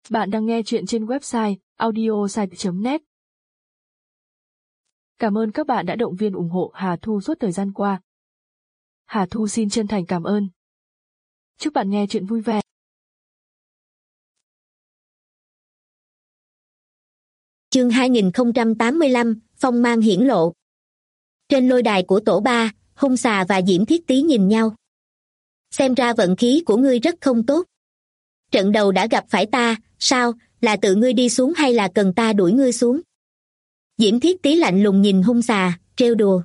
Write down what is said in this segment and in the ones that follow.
Bạn đang nghe chuyện trên website audiosite.net. Cảm ơn các bạn đã động viên ủng hộ Hà Thu suốt thời gian qua. Hà Thu xin chân thành cảm ơn. Chúc bạn nghe chuyện vui vẻ. Chương 2085, phong mang hiển lộ. Trên lôi đài của tổ ba, Hung Xà và Diễm Thiết Tý nhìn nhau. Xem ra vận khí của ngươi rất không tốt. Trận đầu đã gặp phải ta, sao, là tự ngươi đi xuống hay là cần ta đuổi ngươi xuống? Diễm Thiết Tý lạnh lùng nhìn Hung Xà, trêu đùa.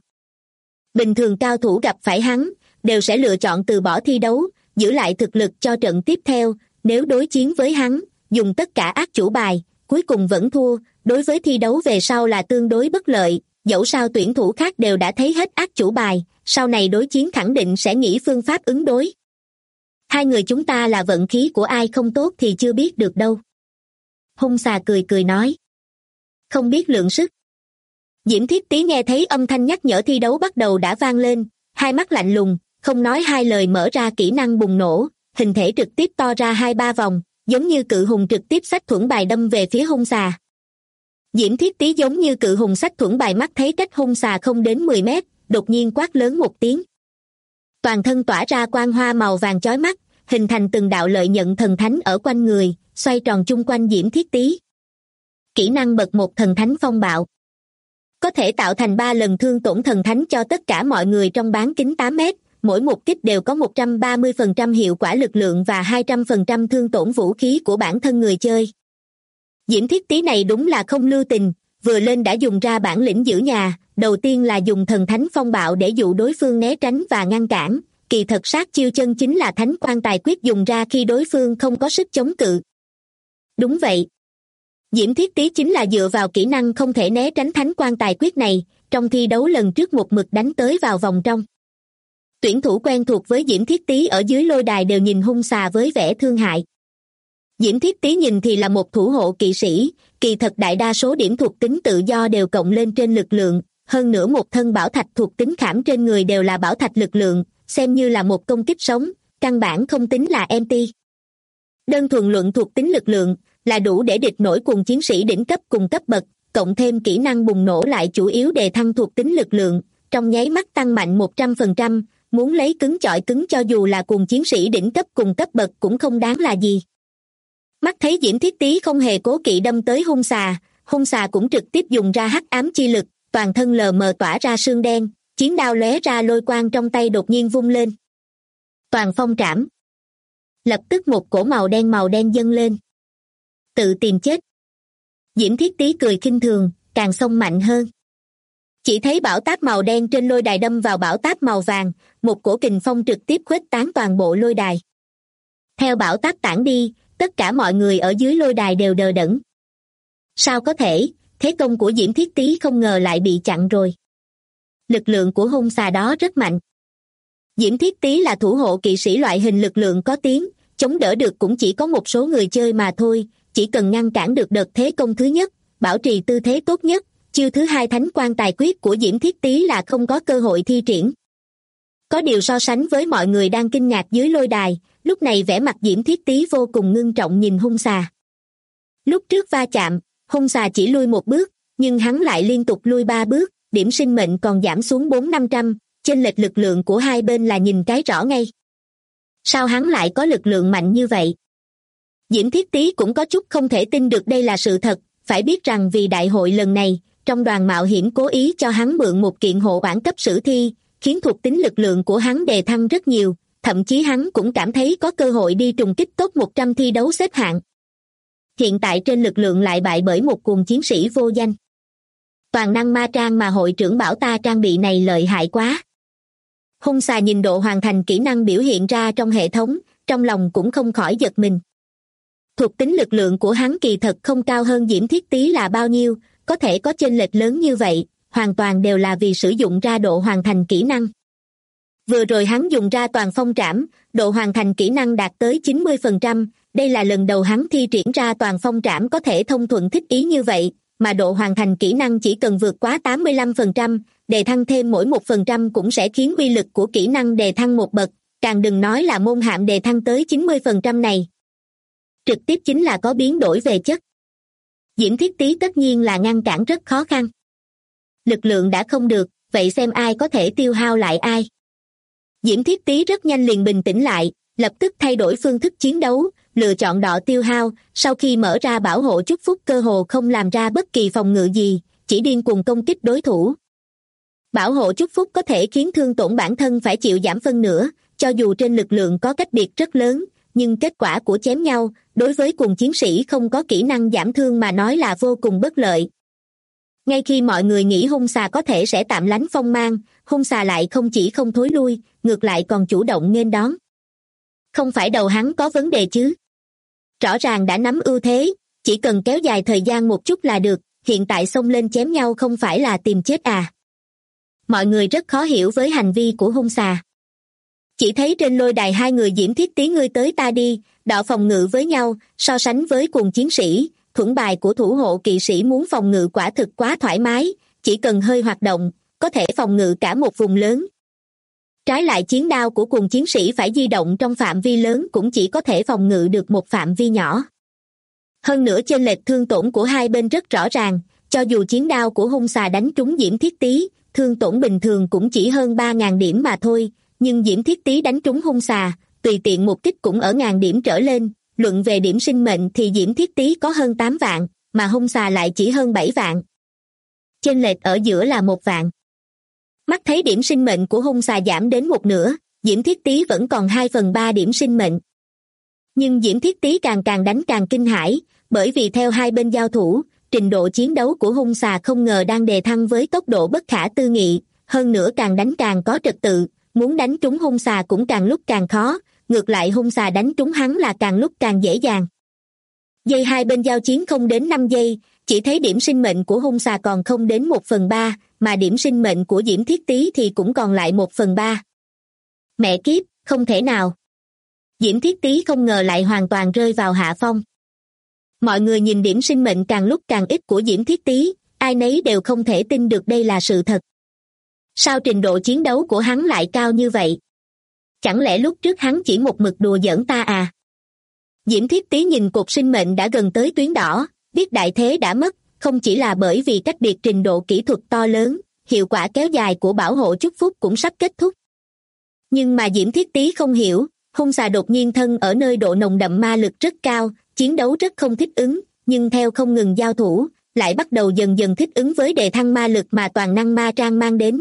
Bình thường cao thủ gặp phải hắn, đều sẽ lựa chọn từ bỏ thi đấu, giữ lại thực lực cho trận tiếp theo, nếu đối chiến với hắn, dùng tất cả ác chủ bài, cuối cùng vẫn thua, đối với thi đấu về sau là tương đối bất lợi, dẫu sao tuyển thủ khác đều đã thấy hết ác chủ bài, sau này đối chiến khẳng định sẽ nghĩ phương pháp ứng đối. Hai người chúng ta là vận khí của ai không tốt thì chưa biết được đâu. Hung Xà cười cười nói. Không biết lượng sức. Diễm Thiết Tý nghe thấy âm thanh nhắc nhở thi đấu bắt đầu đã vang lên, hai mắt lạnh lùng, không nói hai lời mở ra kỹ năng bùng nổ, hình thể trực tiếp to ra 2-3 vòng, giống như cự hùng trực tiếp xách thuẫn bài đâm về phía Hung Xà. Diễm Thiết Tý giống như cự hùng xách thuẫn bài, mắt thấy cách Hung Xà không đến 10 mét, đột nhiên quát lớn một tiếng. Toàn thân tỏa ra quang hoa màu vàng chói mắt, hình thành từng đạo lợi nhận thần thánh ở quanh người, xoay tròn chung quanh Diễm Thiết Tý. Kỹ năng bậc 1 thần thánh phong bạo. Có thể tạo thành 3 lần thương tổn thần thánh cho tất cả mọi người trong bán kính 8 mét, mỗi một kích đều có 130% hiệu quả lực lượng và 200% thương tổn vũ khí của bản thân người chơi. Diễm Thiết Tý này đúng là không lưu tình, vừa lên đã dùng ra bản lĩnh giữ nhà, đầu tiên là dùng thần thánh phong bạo để dụ đối phương né tránh và ngăn cản, kỳ thật sát chiêu chân chính là thánh quan tài quyết dùng ra khi đối phương không có sức chống cự. Đúng vậy. Diễm Thiết Tý chính là dựa vào kỹ năng không thể né tránh thánh quan tài quyết này, trong thi đấu lần trước một mực đánh tới vào vòng trong. Tuyển thủ quen thuộc với Diễm Thiết Tý ở dưới lôi đài đều nhìn Hung Xà với vẻ thương hại. Diễm Thiết Tý nhìn thì là một thủ hộ kỵ sĩ, kỳ thật đại đa số điểm thuộc tính tự do đều cộng lên trên lực lượng, hơn nữa một thân bảo thạch thuộc tính khảm trên người đều là bảo thạch lực lượng, xem như là một công kích sống, căn bản không tính là MT. Đơn thuần luận thuộc tính lực lượng là đủ để địch nổi cùng chiến sĩ đỉnh cấp cùng cấp bậc, cộng thêm kỹ năng bùng nổ lại chủ yếu đề thăng thuộc tính lực lượng, trong nháy mắt tăng mạnh 100%, muốn lấy cứng chọi cứng cho dù là cùng chiến sĩ đỉnh cấp cùng cấp bậc cũng không đáng là gì. Mắt thấy Diễm Thiết Tý không hề cố kỵ đâm tới Hung Xà cũng trực tiếp dùng ra hắc ám chi lực, toàn thân lờ mờ tỏa ra sương đen, chiến đao lóe ra lôi quang trong tay đột nhiên vung lên. Toàn phong trảm. Lập tức một cổ màu đen dâng lên. Tự tìm chết. Diễm Thiết Tý cười khinh thường, càng xông mạnh hơn. Chỉ thấy bảo táp màu đen trên lôi đài đâm vào bảo táp màu vàng, một cổ kình phong trực tiếp khuếch tán toàn bộ lôi đài. Theo bảo táp tản đi, tất cả mọi người ở dưới lôi đài đều đờ đẫn. Sao có thể, thế công của Diễm Thiết Tý không ngờ lại bị chặn rồi. Lực lượng của Hung Xà đó rất mạnh. Diễm Thiết Tý là thủ hộ kỵ sĩ loại hình lực lượng có tiếng, chống đỡ được cũng chỉ có một số người chơi mà thôi, chỉ cần ngăn cản được đợt thế công thứ nhất, bảo trì tư thế tốt nhất, chiêu thứ hai thánh quan tài quyết của Diễm Thiết Tý là không có cơ hội thi triển. Có điều so sánh với mọi người đang kinh ngạc dưới lôi đài, lúc này vẻ mặt Diễm Thiết Tý vô cùng ngưng trọng nhìn Hung Xà. Lúc trước va chạm, Hung Xà chỉ lui một bước, nhưng hắn lại liên tục lui 3 bước, điểm sinh mệnh còn giảm xuống 400-500, chênh lệch lực lượng của hai bên là nhìn cái rõ ngay. Sao hắn lại có lực lượng mạnh như vậy? Diễm Thiết Tý cũng có chút không thể tin được đây là sự thật, phải biết rằng vì đại hội lần này, trong đoàn mạo hiểm cố ý cho hắn mượn một kiện hộ bản cấp sử thi, khiến thuộc tính lực lượng của hắn đề thăng rất nhiều, thậm chí hắn cũng cảm thấy có cơ hội đi trùng kích top 100 thi đấu xếp hạng. Hiện tại trên lực lượng lại bại bởi một cuồng chiến sĩ vô danh. Toàn năng ma trang mà hội trưởng bảo ta trang bị này lợi hại quá. Hung Xà nhìn độ hoàn thành kỹ năng biểu hiện ra trong hệ thống, trong lòng cũng không khỏi giật mình. Thuộc tính lực lượng của hắn kỳ thật không cao hơn Diễm Thiết Tý là bao nhiêu, có thể có chênh lệch lớn như vậy, hoàn toàn đều là vì sử dụng ra độ hoàn thành kỹ năng. Vừa rồi hắn dùng ra toàn phong trảm, độ hoàn thành kỹ năng đạt tới 90%, đây là lần đầu hắn thi triển ra toàn phong trảm có thể thông thuận thích ý như vậy, mà độ hoàn thành kỹ năng chỉ cần vượt quá 85%, đề thăng thêm mỗi 1% cũng sẽ khiến uy lực của kỹ năng đề thăng một bậc, càng đừng nói là môn hạm đề thăng tới 90% này. trực tiếp chính là có biến đổi về chất. Diễm Thiết Tý tất nhiên là ngăn cản rất khó khăn. Lực lượng đã không được, vậy xem ai có thể tiêu hao lại ai. Diễm Thiết Tý rất nhanh liền bình tĩnh lại, lập tức thay đổi phương thức chiến đấu, lựa chọn đọ tiêu hao, sau khi mở ra bảo hộ chúc phúc cơ hồ không làm ra bất kỳ phòng ngự gì, chỉ điên cuồng công kích đối thủ. Bảo hộ chúc phúc có thể khiến thương tổn bản thân phải chịu giảm phân nửa, cho dù trên lực lượng có cách biệt rất lớn, nhưng kết quả của chém nhau, đối với cùng chiến sĩ không có kỹ năng giảm thương mà nói là vô cùng bất lợi. Ngay khi mọi người nghĩ hung xà có thể sẽ tạm lánh phong mang, hung xà lại không chỉ không thối lui, ngược lại còn chủ động nghênh đón. Không phải đầu hắn có vấn đề chứ? Rõ ràng đã nắm ưu thế, chỉ cần kéo dài thời gian một chút là được, hiện tại xông lên chém nhau không phải là tìm chết à? Mọi người rất khó hiểu với hành vi của hung xà. Chỉ thấy trên lôi đài hai người Diễm Thiết Tý ngươi tới ta đi, đọ phòng ngự với nhau, so sánh với cùng chiến sĩ, thuẫn bài của thủ hộ kỵ sĩ muốn phòng ngự quả thực quá thoải mái, chỉ cần hơi hoạt động, có thể phòng ngự cả một vùng lớn. Trái lại chiến đao của cùng chiến sĩ phải di động trong phạm vi lớn cũng chỉ có thể phòng ngự được một phạm vi nhỏ. Hơn nữa chênh lệch thương tổn của hai bên rất rõ ràng, cho dù chiến đao của hung xà đánh trúng Diễm Thiết Tý, thương tổn bình thường cũng chỉ hơn 3.000 điểm mà thôi, nhưng Diễm Thiết Tý đánh trúng hung xà, tùy tiện một kích cũng ở 1.000 điểm trở lên, luận về điểm sinh mệnh thì Diễm Thiết Tý có hơn 8 vạn, mà hung xà lại chỉ hơn 7 vạn. Chênh lệch ở giữa là 1 vạn. Mắt thấy điểm sinh mệnh của hung xà giảm đến một nửa, Diễm Thiết Tý vẫn còn 2/3 điểm sinh mệnh. Nhưng Diễm Thiết Tý càng đánh càng kinh hãi, bởi vì theo hai bên giao thủ, trình độ chiến đấu của hung xà không ngờ đang đề thăng với tốc độ bất khả tư nghị, hơn nữa càng đánh càng có trật tự, muốn đánh trúng hung xà cũng càng lúc càng khó, ngược lại hung xà đánh trúng hắn là càng lúc càng dễ dàng. Giây hai bên giao chiến không đến 5 giây, chỉ thấy điểm sinh mệnh của hung xà còn không đến 1/3, mà điểm sinh mệnh của Diễm Thiết Tý thì cũng còn lại 1/3. Mẹ kiếp, không thể nào. Diễm Thiết Tý không ngờ lại hoàn toàn rơi vào hạ phong. Mọi người nhìn điểm sinh mệnh càng lúc càng ít của Diễm Thiết Tý, ai nấy đều không thể tin được đây là sự thật. Sao trình độ chiến đấu của hắn lại cao như vậy? Chẳng lẽ lúc trước hắn chỉ một mực đùa giỡn ta à? Diễm Thiết Tý nhìn cột sinh mệnh đã gần tới tuyến đỏ, biết đại thế đã mất, không chỉ là bởi vì cách biệt trình độ kỹ thuật to lớn, hiệu quả kéo dài của bảo hộ chúc phúc cũng sắp kết thúc. Nhưng mà Diễm Thiết Tý không hiểu, hung xà đột nhiên thân ở nơi độ nồng đậm ma lực rất cao, chiến đấu rất không thích ứng, nhưng theo không ngừng giao thủ, lại bắt đầu dần dần thích ứng với đề thăng ma lực mà toàn năng ma trang mang đến.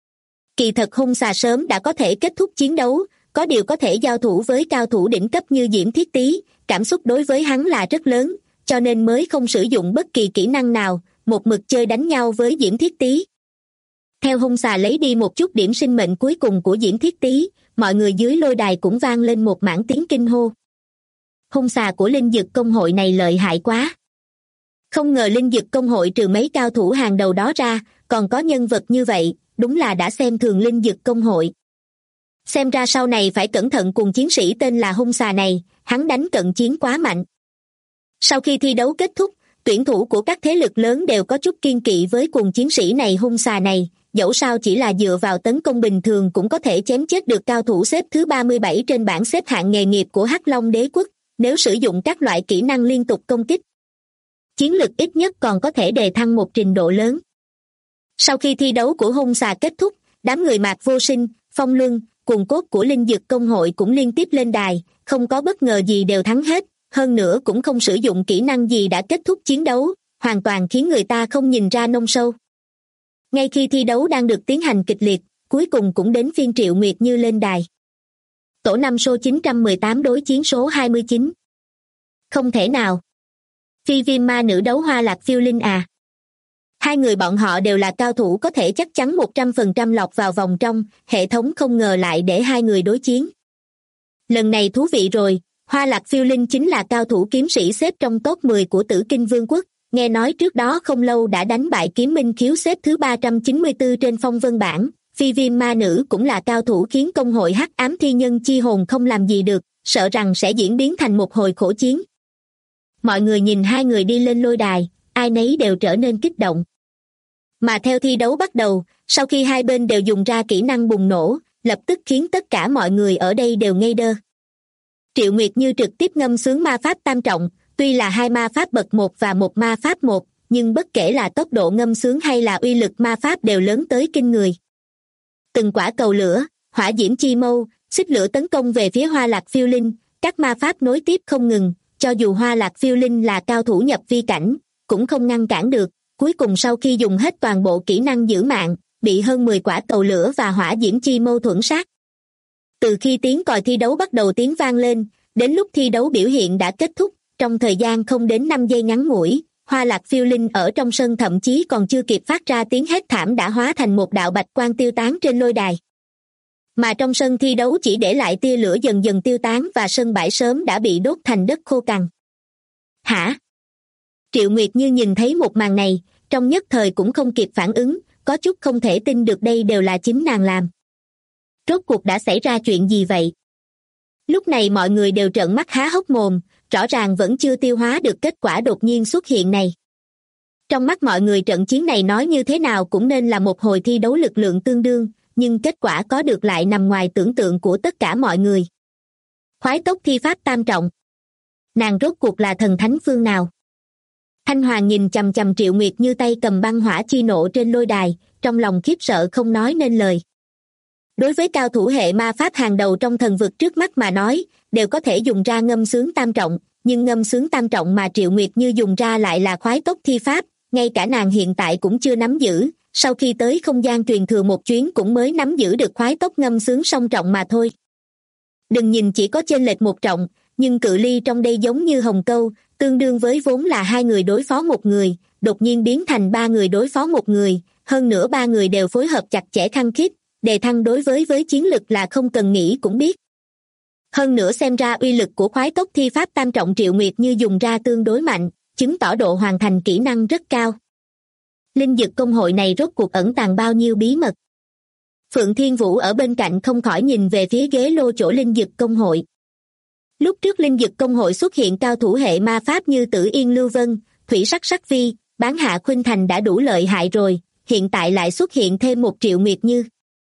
Kỳ thật hung xà sớm đã có thể kết thúc chiến đấu, có điều có thể giao thủ với cao thủ đỉnh cấp như Diễm Thiết Tý, cảm xúc đối với hắn là rất lớn, cho nên mới không sử dụng bất kỳ kỹ năng nào, một mực chơi đánh nhau với Diễm Thiết Tý. Theo hung xà lấy đi một chút điểm sinh mệnh cuối cùng của Diễm Thiết Tý, mọi người dưới lôi đài cũng vang lên một mảng tiếng kinh hô. Hung xà của Linh Dực Công hội này lợi hại quá. Không ngờ Linh Dực Công hội trừ mấy cao thủ hàng đầu đó ra, còn có nhân vật như vậy, đúng là đã xem thường Linh Dực Công hội. Xem ra sau này phải cẩn thận cùng chiến sĩ tên là hung xà này, hắn đánh cận chiến quá mạnh. Sau khi thi đấu kết thúc, tuyển thủ của các thế lực lớn đều có chút kiên kỵ với cùng chiến sĩ này hung xà này, dẫu sao chỉ là dựa vào tấn công bình thường cũng có thể chém chết được cao thủ xếp thứ 37 trên bảng xếp hạng nghề nghiệp của Hắc Long Đế Quốc, nếu sử dụng các loại kỹ năng liên tục công kích. Chiến lực ít nhất còn có thể đề thăng một trình độ lớn. Sau khi thi đấu của hung xà kết thúc, đám người Mạc Vô Sinh, Phong Luân, cùng cốt của Linh Dực Công hội cũng liên tiếp lên đài, không có bất ngờ gì đều thắng hết, hơn nữa cũng không sử dụng kỹ năng gì đã kết thúc chiến đấu, hoàn toàn khiến người ta không nhìn ra nông sâu. Ngay khi thi đấu đang được tiến hành kịch liệt, cuối cùng cũng đến phiên Triệu Nguyệt Như lên đài. Tổ 5 số 918 đối chiến số 29. Không thể nào. Phi Viêm Ma Nữ đấu Hoa Lạc Phiêu Linh à? Hai người bọn họ đều là cao thủ có thể chắc chắn 100% lọt vào vòng trong, hệ thống không ngờ lại để hai người đối chiến. Lần này thú vị rồi, Hoa Lạc Phiêu Linh chính là cao thủ kiếm sĩ xếp trong top 10 của Tử Kinh Vương quốc, nghe nói trước đó không lâu đã đánh bại Kiếm Minh Khiếu xếp thứ 394 trên phong vân bảng. Phi Viêm Ma Nữ cũng là cao thủ khiến công hội Hắc Ám Thi Nhân Chi Hồn không làm gì được, sợ rằng sẽ diễn biến thành một hồi khổ chiến. Mọi người nhìn hai người đi lên lôi đài, ai nấy đều trở nên kích động. Mà theo thi đấu bắt đầu, sau khi hai bên đều dùng ra kỹ năng bùng nổ, lập tức khiến tất cả mọi người ở đây đều ngây đơ. Triệu Nguyệt Như trực tiếp ngâm sướng ma pháp tam trọng, tuy là hai ma pháp bậc 1 và một ma pháp 1, nhưng bất kể là tốc độ ngâm sướng hay là uy lực ma pháp đều lớn tới kinh người. Từng quả cầu lửa, hỏa diễm chi mâu, xích lửa tấn công về phía Hoa Lạc Phiêu Linh, các ma pháp nối tiếp không ngừng, cho dù Hoa Lạc Phiêu Linh là cao thủ nhập vi cảnh, cũng không ngăn cản được. Cuối cùng sau khi dùng hết toàn bộ kỹ năng giữ mạng, bị hơn 10 quả cầu lửa và hỏa diễm chi mâu thuẫn sát. Từ khi tiếng còi thi đấu bắt đầu tiếng vang lên, đến lúc thi đấu biểu hiện đã kết thúc, trong thời gian không đến 5 giây ngắn ngủi, Hoa Lạc Phiêu Linh ở trong sân thậm chí còn chưa kịp phát ra tiếng hét thảm đã hóa thành một đạo bạch quang tiêu tán trên lôi đài. Mà trong sân thi đấu chỉ để lại tia lửa dần dần tiêu tán và sân bãi sớm đã bị đốt thành đất khô cằn. Hả? Triệu Nguyệt Như nhìn thấy một màn này, trong nhất thời cũng không kịp phản ứng, có chút không thể tin được đây đều là chính nàng làm. Rốt cuộc đã xảy ra chuyện gì vậy? Lúc này mọi người đều trợn mắt há hốc mồm, rõ ràng vẫn chưa tiêu hóa được kết quả đột nhiên xuất hiện này. Trong mắt mọi người trận chiến này nói như thế nào cũng nên là một hồi thi đấu lực lượng tương đương, nhưng kết quả có được lại nằm ngoài tưởng tượng của tất cả mọi người. Khoái tốc thi pháp tam trọng. Nàng rốt cuộc là thần thánh phương nào? Thanh Hoàng nhìn chằm chằm Triệu Nguyệt Như tay cầm băng hỏa chi nộ trên lôi đài, trong lòng khiếp sợ không nói nên lời. Đối với cao thủ hệ ma pháp hàng đầu trong thần vực trước mắt mà nói, đều có thể dùng ra ngâm sướng tam trọng, nhưng ngâm sướng tam trọng mà Triệu Nguyệt Như dùng ra lại là khoái tốc thi pháp, ngay cả nàng hiện tại cũng chưa nắm giữ, sau khi tới không gian truyền thừa một chuyến cũng mới nắm giữ được khoái tốc ngâm sướng song trọng mà thôi. Đừng nhìn chỉ có chênh lệch một trọng, nhưng cự ly trong đây giống như hồng câu, tương đương với vốn là 2 người đối phó một người, đột nhiên biến thành 3 người đối phó một người, hơn nữa 3 người đều phối hợp chặt chẽ khăng khít, đề thăng đối với chiến lực là không cần nghĩ cũng biết. Hơn nữa xem ra uy lực của khoái tốc thi pháp tam trọng Triệu Nguyệt Như dùng ra tương đối mạnh, chứng tỏ độ hoàn thành kỹ năng rất cao. Linh dực công hội này rốt cuộc ẩn tàng bao nhiêu bí mật? Phượng Thiên Vũ ở bên cạnh không khỏi nhìn về phía ghế lô chỗ linh dực công hội. Lúc trước linh dực công hội xuất hiện cao thủ hệ ma pháp như Tử Yên Lưu Vân, Thủy Sắc Sắc Vi, Bán Hạ Khuynh Thành đã đủ lợi hại rồi, hiện tại lại xuất hiện thêm một Triệu Nguyệt Như.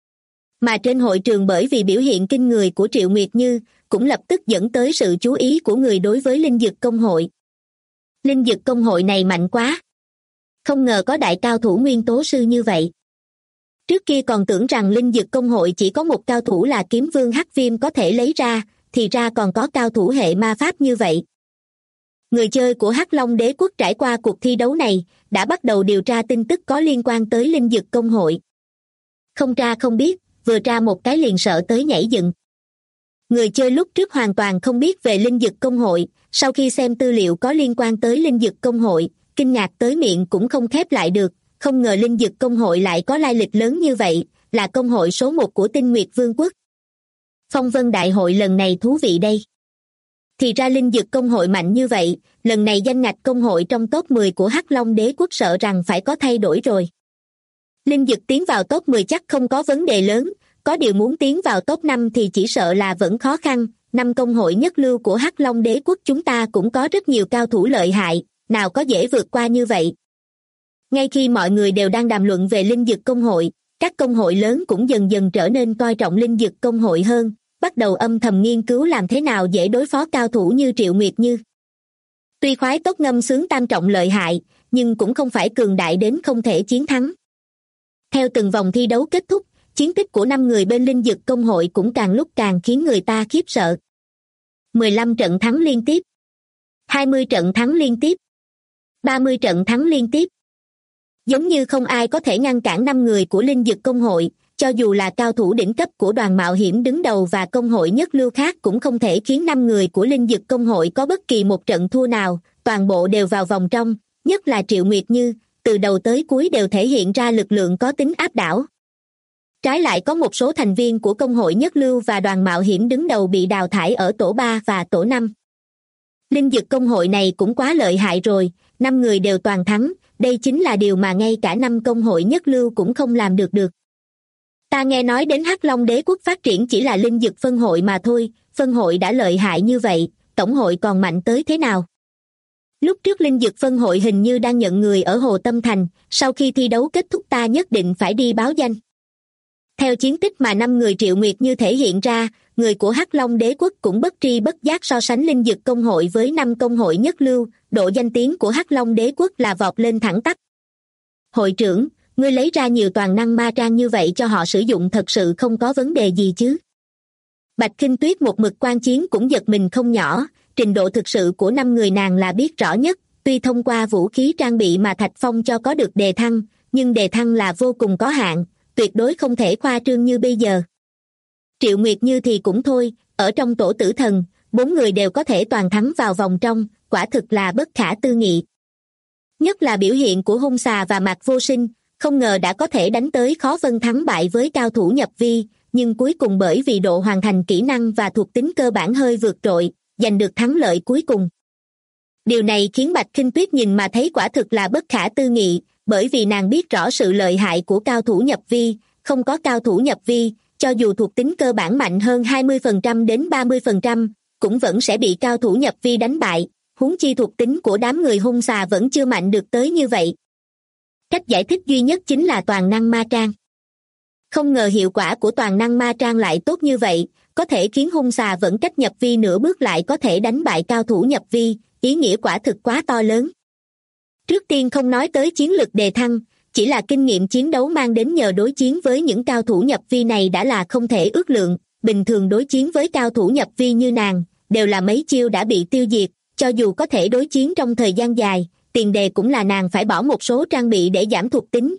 Mà trên hội trường bởi vì biểu hiện kinh người của Triệu Nguyệt Như, cũng lập tức dẫn tới sự chú ý của người đối với linh dực công hội. Linh dực công hội này mạnh quá. Không ngờ có đại cao thủ nguyên tố sư như vậy. Trước kia còn tưởng rằng linh dực công hội chỉ có một cao thủ là kiếm vương Hắc Viêm có thể lấy ra, thì ra còn có cao thủ hệ ma pháp như vậy. Người chơi của Hắc Long Đế Quốc trải qua cuộc thi đấu này, đã bắt đầu điều tra tin tức có liên quan tới linh dực công hội. Không tra không biết, vừa tra một cái liền sợ tới nhảy dựng. Người chơi lúc trước hoàn toàn không biết về linh dực công hội, sau khi xem tư liệu có liên quan tới linh dực công hội, kinh ngạc tới miệng cũng không khép lại được, không ngờ linh dực công hội lại có lai lịch lớn như vậy, là công hội số 1 của Tinh Nguyệt Vương quốc. Phong vân đại hội lần này thú vị đây. Thì ra linh dực công hội mạnh như vậy, lần này danh ngạch công hội trong top 10 của Hắc Long Đế Quốc sợ rằng phải có thay đổi rồi. Linh dực tiến vào top 10 chắc không có vấn đề lớn, có điều muốn tiến vào top 5 thì chỉ sợ là vẫn khó khăn. 5 công hội nhất lưu của Hắc Long Đế Quốc chúng ta cũng có rất nhiều cao thủ lợi hại, nào có dễ vượt qua như vậy. Ngay khi mọi người đều đang đàm luận về linh dực công hội, các công hội lớn cũng dần dần trở nên coi trọng linh dực công hội hơn, bắt đầu âm thầm nghiên cứu làm thế nào dễ đối phó cao thủ như Triệu Nguyệt Như. Tuy khoái tốc ngâm sướng tam trọng lợi hại, nhưng cũng không phải cường đại đến không thể chiến thắng. Theo từng vòng thi đấu kết thúc, chiến tích của 5 người bên linh dực công hội cũng càng lúc càng khiến người ta khiếp sợ. 15 trận thắng liên tiếp, 20 trận thắng liên tiếp, 30 trận thắng liên tiếp. Giống như không ai có thể ngăn cản 5 người của linh dực công hội, cho dù là cao thủ đỉnh cấp của đoàn mạo hiểm đứng đầu và công hội nhất lưu khác cũng không thể khiến 5 người của linh dực công hội có bất kỳ một trận thua nào, toàn bộ đều vào vòng trong, nhất là Triệu Nguyệt Như, từ đầu tới cuối đều thể hiện ra lực lượng có tính áp đảo. Trái lại có một số thành viên của công hội nhất lưu và đoàn mạo hiểm đứng đầu bị đào thải ở tổ 3 và tổ 5. Linh dực công hội này cũng quá lợi hại rồi, 5 người đều toàn thắng, đây chính là điều mà ngay cả 5 công hội nhất lưu cũng không làm được. Ta nghe nói đến Hắc Long Đế Quốc phát triển chỉ là linh dực phân hội mà thôi, phân hội đã lợi hại như vậy, tổng hội còn mạnh tới thế nào? Lúc trước linh dực phân hội hình như đang nhận người ở Hồ Tâm Thành, sau khi thi đấu kết thúc ta nhất định phải đi báo danh. Theo chiến tích mà 5 người Triệu Nguyệt Như thể hiện ra, người của Hắc Long Đế Quốc cũng bất tri bất giác so sánh Linh Dực Công hội với 5 công hội nhất lưu, độ danh tiếng của Hắc Long Đế Quốc là vọt lên thẳng tắp. Hội trưởng, ngươi lấy ra nhiều toàn năng ma trang như vậy cho họ sử dụng thật sự không có vấn đề gì chứ? Bạch Khinh Tuyết một mực quan chiến cũng giật mình không nhỏ, trình độ thực sự của 5 người nàng là biết rõ nhất, tuy thông qua vũ khí trang bị mà Thạch Phong cho có được đề thăng, nhưng đề thăng là vô cùng có hạn, tuyệt đối không thể khoa trương như bây giờ. Triệu Nguyệt Như thì cũng thôi, ở trong tổ tử thần, 4 người đều có thể toàn thắng vào vòng trong, quả thực là bất khả tư nghị. Nhất là biểu hiện của Hung Xà và Mạc Vô Sinh, không ngờ đã có thể đánh tới khó phân thắng bại với cao thủ nhập vi, nhưng cuối cùng bởi vì độ hoàn thành kỹ năng và thuộc tính cơ bản hơi vượt trội, giành được thắng lợi cuối cùng. Điều này khiến Bạch Khinh Tuyết nhìn mà thấy quả thực là bất khả tư nghị, bởi vì nàng biết rõ sự lợi hại của cao thủ nhập vi, không có cao thủ nhập vi, cho dù thuộc tính cơ bản mạnh hơn 20% đến 30%, cũng vẫn sẽ bị cao thủ nhập vi đánh bại, huống chi thuộc tính của đám người Hung Xà vẫn chưa mạnh được tới như vậy. Cách giải thích duy nhất chính là toàn năng ma trang. Không ngờ hiệu quả của toàn năng ma trang lại tốt như vậy, có thể khiến Hung Xà vẫn cách nhập vi nửa bước lại có thể đánh bại cao thủ nhập vi, ý nghĩa quả thực quá to lớn. Trước tiên không nói tới chiến lực đề thăng, chỉ là kinh nghiệm chiến đấu mang đến nhờ đối chiến với những cao thủ nhập vi này đã là không thể ước lượng, bình thường đối chiến với cao thủ nhập vi như nàng, đều là mấy chiêu đã bị tiêu diệt, cho dù có thể đối chiến trong thời gian dài, tiền đề cũng là nàng phải bỏ một số trang bị để giảm thuộc tính.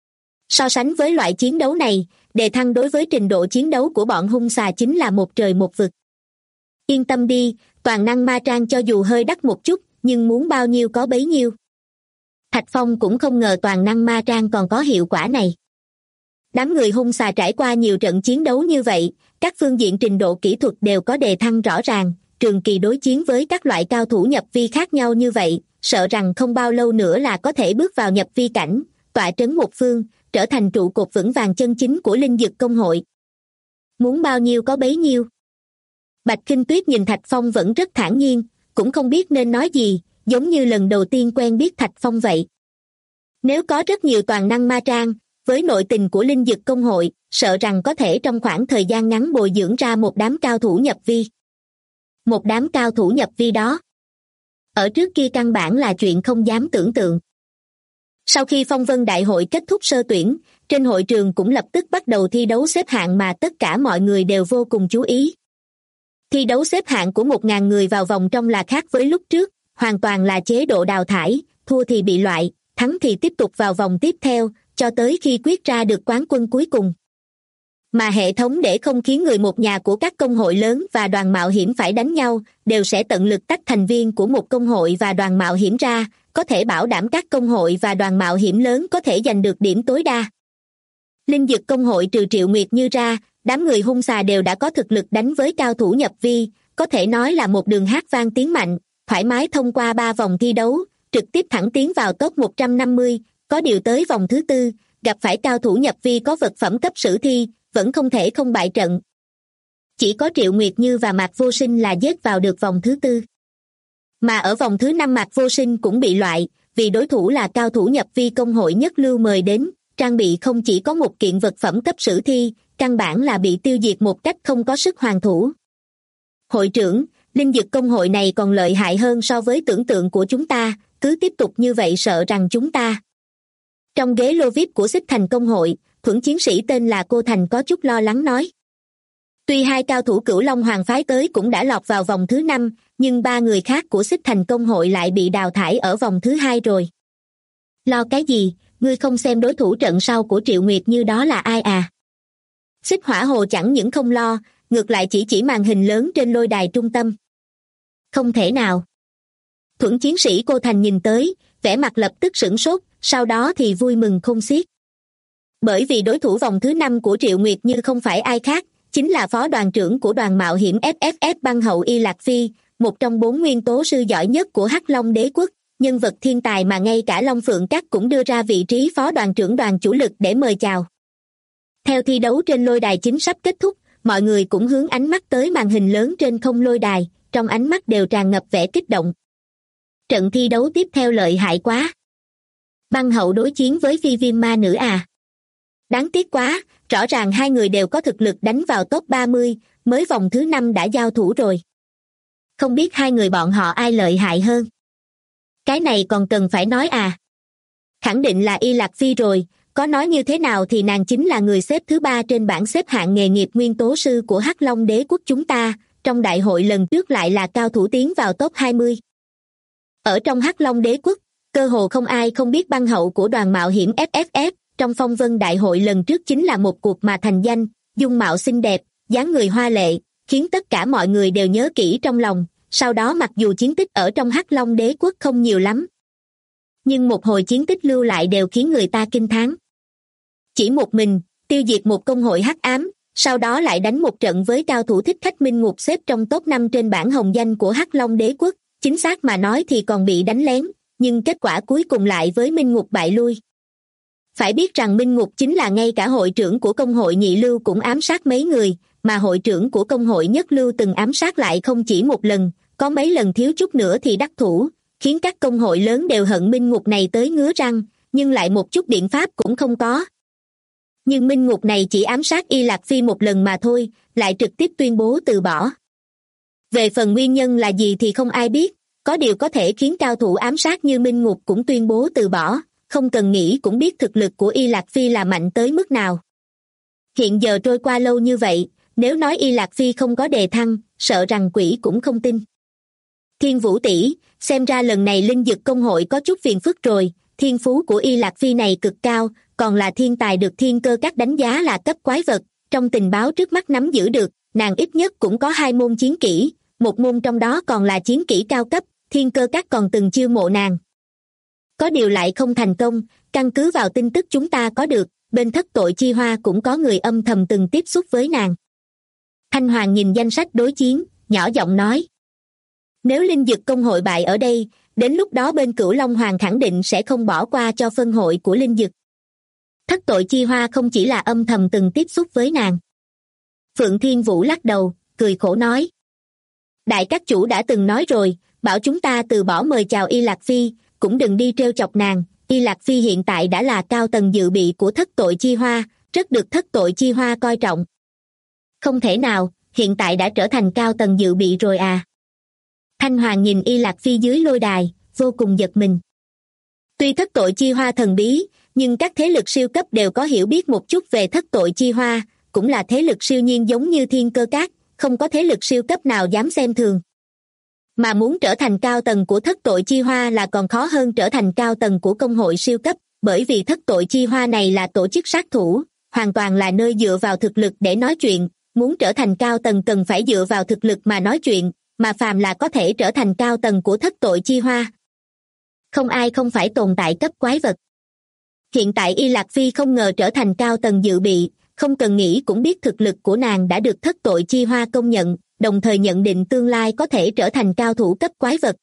So sánh với loại chiến đấu này, đề thăng đối với trình độ chiến đấu của bọn Hung Xà chính là một trời một vực. Yên tâm đi, toàn năng ma trang cho dù hơi đắt một chút, nhưng muốn bao nhiêu có bấy nhiêu. Thạch Phong cũng không ngờ toàn năng ma trang còn có hiệu quả này. Đám người Hung Xà trải qua nhiều trận chiến đấu như vậy, các phương diện trình độ kỹ thuật đều có đề thăng rõ ràng, trường kỳ đối chiến với các loại cao thủ nhập vi khác nhau như vậy, sợ rằng không bao lâu nữa là có thể bước vào nhập vi cảnh, tọa trấn một phương, trở thành trụ cột vững vàng chân chính của Linh Dực Công hội. Muốn bao nhiêu có bấy nhiêu. Bạch Khinh Tuyết nhìn Thạch Phong vẫn rất thản nhiên, cũng không biết nên nói gì, giống như lần đầu tiên quen biết Thạch Phong vậy. Nếu có rất nhiều toàn năng ma trang, với nội tình của Linh Dực Công hội, sợ rằng có thể trong khoảng thời gian ngắn bồi dưỡng ra một đám cao thủ nhập vi. Một đám cao thủ nhập vi đó, ở trước kia căn bản là chuyện không dám tưởng tượng. Sau khi Phong Vân Đại hội kết thúc sơ tuyển, trên hội trường cũng lập tức bắt đầu thi đấu xếp hạng mà tất cả mọi người đều vô cùng chú ý. Thi đấu xếp hạng của 1.000 người vào vòng trong là khác với lúc trước, hoàn toàn là chế độ đào thải, thua thì bị loại, thắng thì tiếp tục vào vòng tiếp theo, cho tới khi quyết ra được quán quân cuối cùng. Mà hệ thống để không khiến người một nhà của các công hội lớn và đoàn mạo hiểm phải đánh nhau, đều sẽ tận lực tách thành viên của một công hội và đoàn mạo hiểm ra, có thể bảo đảm các công hội và đoàn mạo hiểm lớn có thể giành được điểm tối đa. Linh Dực Công hội trừ Triệu Nguyệt Như ra, đám người Hung Xà đều đã có thực lực đánh với cao thủ nhập vi, có thể nói là một đường hát vang tiếng mạnh, thoải mái thông qua 3 vòng thi đấu, trực tiếp thẳng tiến vào top 150, có điều tới vòng thứ 4, gặp phải cao thủ nhập vi có vật phẩm cấp sử thi, vẫn không thể không bại trận. Chỉ có Triệu Nguyệt Như và Mạc Vô Sinh là dết vào được vòng thứ 4. Mà ở vòng thứ 5 Mạc Vô Sinh cũng bị loại, vì đối thủ là cao thủ nhập vi công hội nhất lưu mời đến, trang bị không chỉ có một kiện vật phẩm cấp sử thi, căn bản là bị tiêu diệt một cách không có sức hoàn thủ. Hội trưởng, Linh Dực Công hội này còn lợi hại hơn so với tưởng tượng của chúng ta, cứ tiếp tục như vậy sợ rằng chúng ta. Trong ghế lô VIP của Xích Thành Công hội, thuẫn chiến sĩ tên là Cô Thành có chút lo lắng nói. Tuy 2 cao thủ Cửu Long Hoàng phái tới cũng đã lọt vào vòng thứ 5, nhưng 3 người khác của Xích Thành Công hội lại bị đào thải ở vòng thứ 2 rồi. Lo cái gì, ngươi không xem đối thủ trận sau của Triệu Nguyệt Như đó là ai à? Xích Hỏa Hồ chẳng những không lo, ngược lại chỉ màn hình lớn trên lôi đài trung tâm. Không thể nào. Thuẫn chiến sĩ Cô Thành nhìn tới, vẻ mặt lập tức sửng sốt, sau đó thì vui mừng khôn xiết. Bởi vì đối thủ vòng thứ 5 của Triệu Nguyệt Như không phải ai khác, chính là phó đoàn trưởng của đoàn mạo hiểm FFF băng hậu Y Lạc Phi, một trong 4 nguyên tố sư giỏi nhất của Hắc Long Đế Quốc, nhân vật thiên tài mà ngay cả Long Phượng Các cũng đưa ra vị trí phó đoàn trưởng đoàn chủ lực để mời chào. Theo thi đấu trên lôi đài chính sắp kết thúc, mọi người cũng hướng ánh mắt tới màn hình lớn trên không lôi đài, trong ánh mắt đều tràn ngập vẻ kích động. Trận thi đấu tiếp theo lợi hại quá. Băng hậu đối chiến với Phi Viêm Ma Nữ à? Đáng tiếc quá, Rõ ràng hai người đều có thực lực đánh vào top 30, mới vòng thứ 5 đã giao thủ rồi. Không biết hai người bọn họ ai lợi hại hơn? Cái này còn cần phải nói à? Khẳng định là Y Lạc Phi rồi, có nói như thế nào thì nàng chính là người xếp thứ 3 trên bảng xếp hạng nghề nghiệp nguyên tố sư của Hắc Long Đế quốc chúng ta, trong đại hội lần trước lại là cao thủ tiến vào top 20. Ở trong Hắc Long Đế quốc, cơ hồ không ai không biết băng hậu của đoàn mạo hiểm FFF, trong phong vân đại hội lần trước chính là một cuộc mà thành danh, dung mạo xinh đẹp, dáng người hoa lệ, khiến tất cả mọi người đều nhớ kỹ trong lòng, sau đó mặc dù chiến tích ở trong Hắc Long Đế quốc không nhiều lắm, nhưng một hồi chiến tích lưu lại đều khiến người ta kinh thán. Chỉ một mình, tiêu diệt một công hội hắc ám, sau đó lại đánh một trận với cao thủ Thích Khách Minh Ngục xếp trong top 5 trên bảng hồng danh của Hắc Long Đế quốc, chính xác mà nói thì còn bị đánh lén, nhưng kết quả cuối cùng lại với Minh Ngục bại lui. Phải biết rằng Minh Ngục chính là ngay cả hội trưởng của công hội nhị lưu cũng ám sát mấy người, mà hội trưởng của công hội nhất lưu từng ám sát lại không chỉ một lần, có mấy lần thiếu chút nữa thì đắc thủ, khiến các công hội lớn đều hận Minh Ngục này tới ngứa răng, nhưng lại một chút biện pháp cũng không có. Nhưng Minh Ngục này chỉ ám sát Y Lạc Phi một lần mà thôi, lại trực tiếp tuyên bố từ bỏ. Về phần nguyên nhân là gì thì không ai biết, có điều có thể khiến cao thủ ám sát như Minh Ngục cũng tuyên bố từ bỏ, không cần nghĩ cũng biết thực lực của Y Lạc Phi là mạnh tới mức nào. Hiện giờ trôi qua lâu như vậy, nếu nói Y Lạc Phi không có đề thăng, sợ rằng quỷ cũng không tin. Thiên Vũ tỷ, xem ra lần này linh dực công hội có chút phiền phức rồi, thiên phú của Y Lạc Phi này cực cao, còn là thiên tài được Thiên Cơ Các đánh giá là cấp quái vật, trong tình báo trước mắt nắm giữ được, nàng ít nhất cũng có 2 môn chiến kỹ, một môn trong đó còn là chiến kỹ cao cấp, Thiên Cơ Các còn từng chiêu mộ nàng. Có điều lại không thành công, căn cứ vào tin tức chúng ta có được, bên Thất Tội Chi Hoa cũng có người âm thầm từng tiếp xúc với nàng. Thanh Hoàng nhìn danh sách đối chiến, nhỏ giọng nói. Nếu linh dực công hội bại ở đây, đến lúc đó bên Cửu Long Hoàng khẳng định sẽ không bỏ qua cho phân hội của linh dực. Thất Tội Chi Hoa không chỉ là âm thầm từng tiếp xúc với nàng. Phượng Thiên Vũ lắc đầu, cười khổ nói. Đại các chủ đã từng nói rồi, bảo chúng ta từ bỏ mời chào Y Lạc Phi, cũng đừng đi trêu chọc nàng. Y Lạc Phi hiện tại đã là cao tầng dự bị của Thất Tội Chi Hoa, rất được Thất Tội Chi Hoa coi trọng. Không thể nào, hiện tại đã trở thành cao tầng dự bị rồi à? Thanh Hoàng nhìn Y Lạc Phi dưới lôi đài, vô cùng giật mình. Tuy Thất Tội Chi Hoa thần bí, nhưng các thế lực siêu cấp đều có hiểu biết một chút về Thất Tội Chi Hoa, cũng là thế lực siêu nhiên giống như Thiên Cơ Các, không có thế lực siêu cấp nào dám xem thường. Mà muốn trở thành cao tầng của Thất Tội Chi Hoa là còn khó hơn trở thành cao tầng của công hội siêu cấp, bởi vì Thất Tội Chi Hoa này là tổ chức sát thủ, hoàn toàn là nơi dựa vào thực lực để nói chuyện, muốn trở thành cao tầng cần phải dựa vào thực lực mà nói chuyện, mà phàm là có thể trở thành cao tầng của Thất Tội Chi Hoa. Không ai không phải tồn tại cấp quái vật. Hiện tại Y Lạc Phi không ngờ trở thành cao tầng dự bị, không cần nghĩ cũng biết thực lực của nàng đã được Thất Tội Chi Hoa công nhận, đồng thời nhận định tương lai có thể trở thành cao thủ cấp quái vật.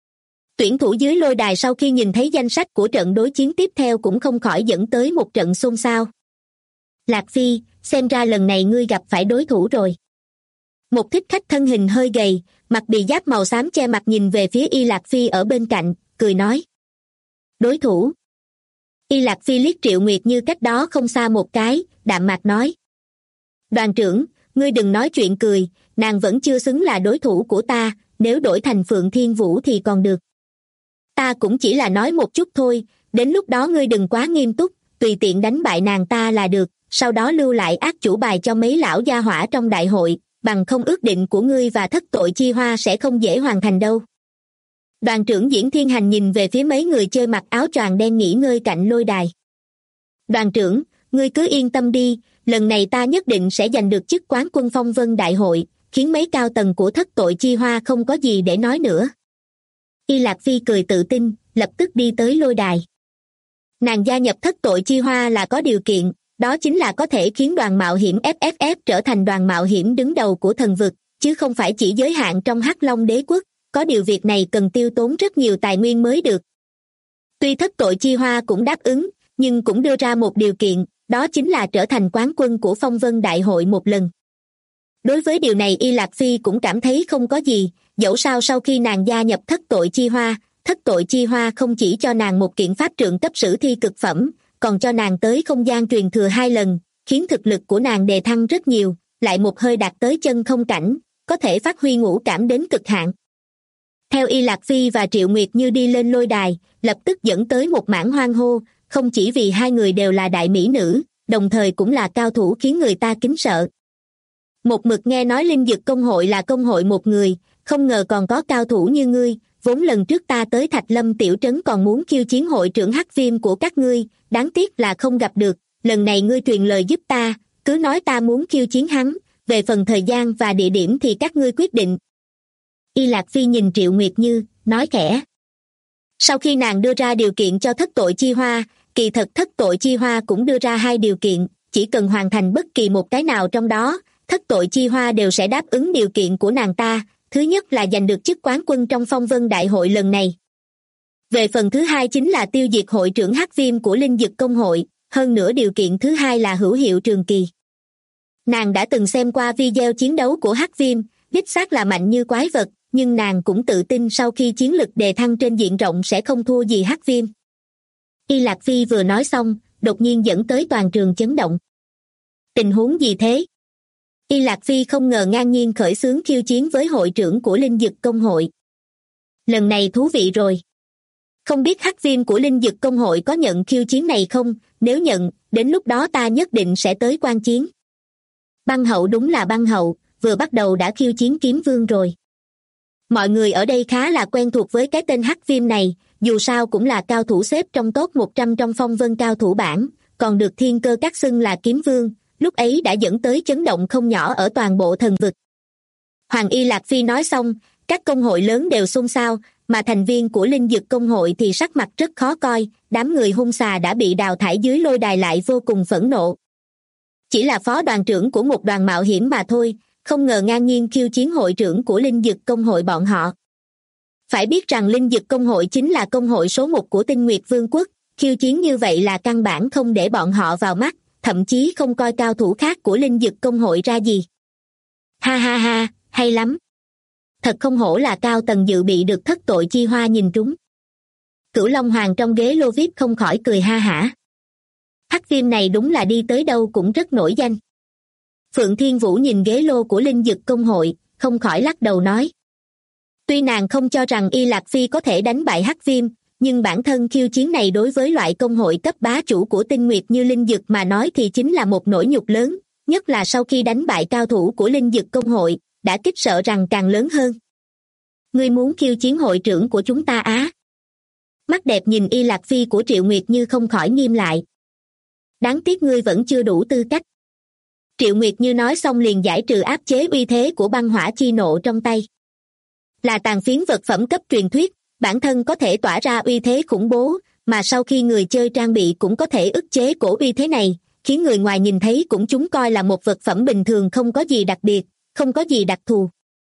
Tuyển thủ dưới lôi đài sau khi nhìn thấy danh sách của trận đối chiến tiếp theo cũng không khỏi dẫn tới một trận xôn xao. Lạc Phi, xem ra lần này ngươi gặp phải đối thủ rồi. Một thích khách thân hình hơi gầy, mặc bì giáp màu xám che mặt nhìn về phía Y Lạc Phi ở bên cạnh, cười nói. Đối thủ. Y Lạc Phi liếc Triệu Nguyệt Như cách đó không xa một cái, đạm mạc nói. Đoàn trưởng, ngươi đừng nói chuyện cười, nàng vẫn chưa xứng là đối thủ của ta, nếu đổi thành Phượng Thiên Vũ thì còn được. Ta cũng chỉ là nói một chút thôi, đến lúc đó ngươi đừng quá nghiêm túc, tùy tiện đánh bại nàng ta là được, sau đó lưu lại ác chủ bài cho mấy lão gia hỏa trong đại hội, bằng không ước định của ngươi và Thất Tội Chi Hoa sẽ không dễ hoàn thành đâu. Đoàn trưởng Diễn Thiên Hành nhìn về phía mấy người chơi mặc áo choàng đen nghỉ ngơi cạnh lôi đài. Đoàn trưởng, ngươi cứ yên tâm đi, lần này ta nhất định sẽ giành được chức quán quân phong vân đại hội, khiến mấy cao tầng của Thất Tội Chi Hoa không có gì để nói nữa. Y Lạc Phi cười tự tin, lập tức đi tới lôi đài. Nàng gia nhập Thất Tội Chi Hoa là có điều kiện, đó chính là có thể khiến đoàn mạo hiểm FFF trở thành đoàn mạo hiểm đứng đầu của thần vực, chứ không phải chỉ giới hạn trong Hắc Long Đế quốc, có điều việc này cần tiêu tốn rất nhiều tài nguyên mới được. Tuy Thất Tội Chi Hoa cũng đáp ứng, nhưng cũng đưa ra một điều kiện, đó chính là trở thành quán quân của phong vân đại hội một lần. Đối với điều này Y Lạc Phi cũng cảm thấy không có gì, dẫu sao sau khi nàng gia nhập Thất Tội Chi Hoa, Thất Tội Chi Hoa không chỉ cho nàng một kiện pháp trượng cấp sử thi cực phẩm, còn cho nàng tới không gian truyền thừa 2 lần, khiến thực lực của nàng đề thăng rất nhiều, lại một hơi đạt tới chân không cảnh, có thể phát huy ngũ cảm đến cực hạn. Theo Y Lạc Phi và Triệu Nguyệt Như đi lên lôi đài, lập tức dẫn tới một mảng hoan hô, không chỉ vì hai người đều là đại mỹ nữ, đồng thời cũng là cao thủ khiến người ta kính sợ. Một mực nghe nói Linh Dực Công hội là công hội một người, không ngờ còn có cao thủ như ngươi, vốn lần trước ta tới Thạch Lâm tiểu trấn còn muốn khiêu chiến hội trưởng Hắc Viêm của các ngươi, đáng tiếc là không gặp được, lần này ngươi truyền lời giúp ta, cứ nói ta muốn khiêu chiến hắn, về phần thời gian và địa điểm thì các ngươi quyết định. Y Lạc Phi nhìn Triệu Nguyệt Như, nói khẽ. Sau khi nàng đưa ra điều kiện cho Thất Tội Chi Hoa, kỳ thật Thất Tội Chi Hoa cũng đưa ra hai điều kiện, chỉ cần hoàn thành bất kỳ một cái nào trong đó, Thất Tội Chi Hoa đều sẽ đáp ứng điều kiện của nàng ta, thứ nhất là giành được chức quán quân trong Phong Vân Đại hội lần này. Về phần thứ hai chính là tiêu diệt hội trưởng Hắc Viêm của Linh Dực Công hội, hơn nữa điều kiện thứ hai là hữu hiệu trường kỳ. Nàng đã từng xem qua video chiến đấu của Hắc Viêm, đích xác là mạnh như quái vật, nhưng nàng cũng tự tin sau khi chiến lực đề thăng trên diện rộng sẽ không thua gì Hắc Viêm. Y Lạc Phi vừa nói xong, đột nhiên dẫn tới toàn trường chấn động. Tình huống gì thế? Y Lạc Phi không ngờ ngang nhiên khởi xướng khiêu chiến với hội trưởng của Linh Dực Công hội. Lần này thú vị rồi. Không biết Hắc Viêm của Linh Dực Công hội có nhận khiêu chiến này không? Nếu nhận, đến lúc đó ta nhất định sẽ tới quan chiến. Băng Hậu đúng là Băng Hậu, vừa bắt đầu đã khiêu chiến Kiếm Vương rồi. Mọi người ở đây khá là quen thuộc với cái tên Hắc Viêm này, dù sao cũng là cao thủ xếp trong top 100 trong Phong Vân cao thủ bảng, còn được Thiên Cơ Các xưng là Kiếm Vương, lúc ấy đã dẫn tới chấn động không nhỏ ở toàn bộ thần vực. Hoàng Y Lạc Phi nói xong, các công hội lớn đều xôn xao, mà thành viên của Linh Dực Công hội thì sắc mặt rất khó coi, đám người hung xà đã bị đào thải dưới lôi đài lại vô cùng phẫn nộ. Chỉ là phó đoàn trưởng của một đoàn mạo hiểm mà thôi, không ngờ ngang nhiên khiêu chiến hội trưởng của Linh Dực Công hội bọn họ. Phải biết rằng Linh Dực Công hội chính là công hội số 1 của Tinh Nguyệt Vương quốc, khiêu chiến như vậy là căn bản không để bọn họ vào mắt, thậm chí không coi cao thủ khác của Linh Dực Công hội ra gì. Ha ha ha, hay lắm. Thật không hổ là cao tầng dự bị được Thất Tội Chi Hoa nhìn trúng. Cửu Long Hoàng trong ghế lô VIP không khỏi cười ha hả. Hắc Viêm này đúng là đi tới đâu cũng rất nổi danh. Phượng Thiên Vũ nhìn ghế lô của Linh Dực Công hội, không khỏi lắc đầu nói. Tuy nàng không cho rằng Y Lạc Phi có thể đánh bại Hắc Viêm, nhưng bản thân khiêu chiến này đối với loại công hội cấp bá chủ của Tinh Nguyệt như Linh Dực mà nói thì chính là một nỗi nhục lớn, nhất là sau khi đánh bại cao thủ của Linh Dực Công hội, đã kích sợ rằng càng lớn hơn. Ngươi muốn khiêu chiến hội trưởng của chúng ta á? Mắt đẹp nhìn Y Lạc Phi của Triệu Nguyệt Như không khỏi nghiêm lại. Đáng tiếc ngươi vẫn chưa đủ tư cách. Triệu Nguyệt Như nói xong liền giải trừ áp chế uy thế của băng hỏa chi nộ trong tay. Là tàn phiến vật phẩm cấp truyền thuyết, bản thân có thể tỏa ra uy thế khủng bố, mà sau khi người chơi trang bị cũng có thể ức chế cổ uy thế này, khiến người ngoài nhìn thấy cũng chúng coi là một vật phẩm bình thường không có gì đặc biệt, không có gì đặc thù.